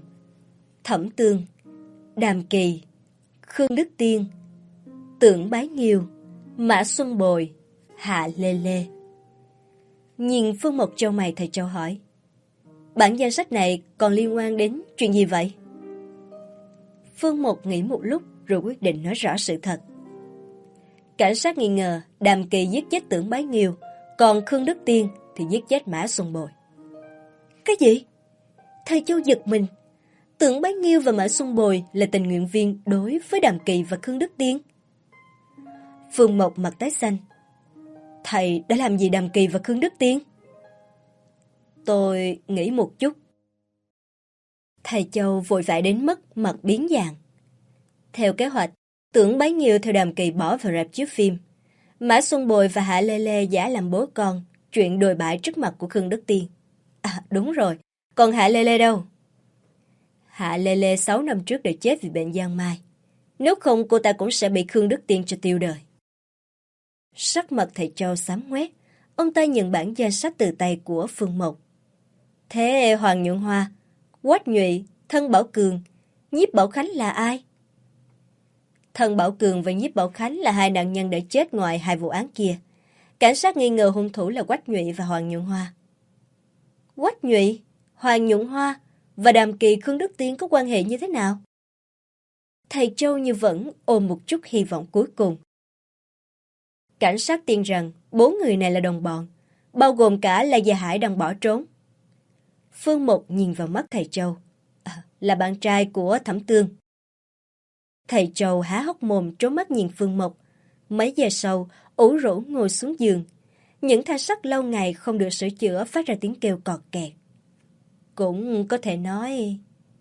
Thẩm Tương, Đàm Kỳ, Khương Đức Tiên, Tưởng Bái Nghiêu Mã Xuân Bồi, Hạ Lê Lê. Nhìn Phương Mộc chau mày, thầy Châu hỏi: bản danh sách này còn liên quan đến chuyện gì vậy? Phương Mộc nghĩ một lúc rồi quyết định nói rõ sự thật. Cảnh sát nghi ngờ Đàm Kỳ giết chết Tưởng Bái Nghiêu, còn Khương Đức Tiên thì giết chết Mã Xuân Bồi. Cái gì? Thầy Châu giật mình. Tưởng Bái Nghiêu và Mã Xuân Bồi là tình nguyện viên đối với Đàm Kỳ và Khương Đức Tiên. Phương Mộc mặt tái xanh. Thầy đã làm gì Đàm Kỳ và Khương Đức Tiên? Tôi nghĩ một chút. Thầy Châu vội vã đến mức mặt biến dạng. Theo kế hoạch, Tưởng Bái Nghiêu theo Đàm Kỳ bỏ vào rạp chiếu phim. Mã Xuân Bồi và Hạ Lê Lê giả làm bố con, chuyện đồi bại trước mặt của Khương Đức Tiên. À đúng rồi, còn Hạ Lê Lê đâu? Hạ Lê Lê 6 năm trước đã chết vì bệnh giang mai. Nếu không cô ta cũng sẽ bị Khương Đức Tiên cho tiêu đời. Sắc mặt thầy Châu xám ngoét, ông ta nhận bản danh sách từ tay của Phương Mộc. Thế Hoàng Nhượng Hoa, Quách Nhụy, Thân Bảo Cường, Nhiếp Bảo Khánh là ai? Thân Bảo Cường và Nhiếp Bảo Khánh là hai nạn nhân đã chết ngoài hai vụ án kia. Cảnh sát nghi ngờ hung thủ là Quách Nhụy và Hoàng Nhượng Hoa. Quách Nhụy, Hoàng Nhượng Hoa và Đàm Kỳ Khương Đức Tiên có quan hệ như thế nào? Thầy Châu như vẫn ôm một chút hy vọng cuối cùng. Cảnh sát tin rằng 4 người này là đồng bọn, bao gồm cả La Gia Hải đang bỏ trốn. Phương Mộc nhìn vào mắt thầy Châu. Là bạn trai của Thẩm Tương. Thầy Châu há hốc mồm trố mắt nhìn Phương Mộc. Mấy giờ sau, ủ rũ ngồi xuống giường. Những thanh sắt lâu ngày không được sửa chữa phát ra tiếng kêu cọt kẹt. Cũng có thể nói...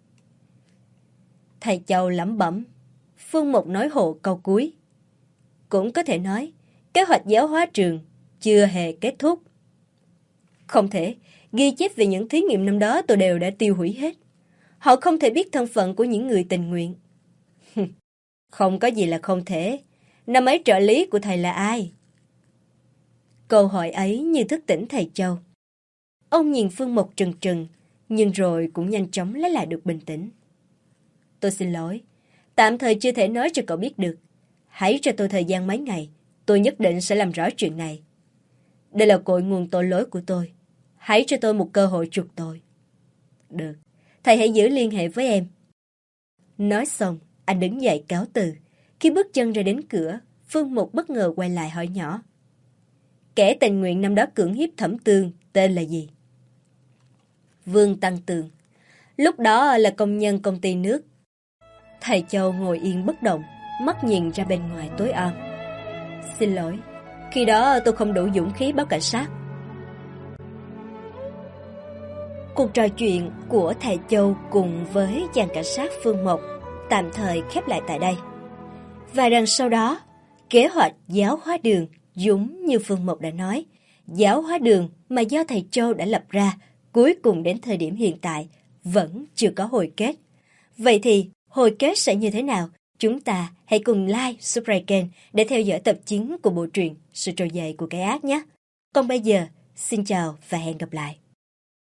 Thầy Châu lẩm bẩm. Phương Mộc nói hộ câu cuối. Cũng có thể nói, kế hoạch giáo hóa trường chưa hề kết thúc. Không thể, ghi chép về những thí nghiệm năm đó tôi đều đã tiêu hủy hết. Họ không thể biết thân phận của những người tình nguyện. Không có gì là không thể. Năm ấy trợ lý của thầy là ai? Câu hỏi ấy như thức tỉnh thầy Châu. Ông nhìn Phương Mộc trừng trừng, nhưng rồi cũng nhanh chóng lấy lại được bình tĩnh. Tôi xin lỗi, tạm thời chưa thể nói cho cậu biết được. Hãy cho tôi thời gian mấy ngày, tôi nhất định sẽ làm rõ chuyện này. Đây là cội nguồn tội lỗi của tôi. Hãy cho tôi một cơ hội chuộc tội. Được, thầy hãy giữ liên hệ với em. Nói xong, anh đứng dậy cáo từ. Khi bước chân ra đến cửa, Phương Mộc bất ngờ quay lại hỏi nhỏ. Kẻ tình nguyện năm đó cưỡng hiếp Thẩm Tương tên là gì? Vương Tăng Tường. Lúc đó là công nhân công ty nước. Thầy Châu ngồi yên bất động, mắt nhìn ra bên ngoài tối om. Xin lỗi, khi đó tôi không đủ dũng khí báo cảnh sát. Cuộc trò chuyện của thầy Châu cùng với chàng cảnh sát Phương Mộc tạm thời khép lại tại đây. Và đằng sau đó, kế hoạch giáo hóa đường giống như Phương Mộc đã nói, giáo hóa đường mà do thầy Châu đã lập ra cuối cùng đến thời điểm hiện tại vẫn chưa có hồi kết. Vậy thì hồi kết sẽ như thế nào? Chúng ta hãy cùng like, subscribe kênh để theo dõi tập 9 của bộ truyện Sự trỗi dậy của cái ác nhé. Còn bây giờ, xin chào và hẹn gặp lại.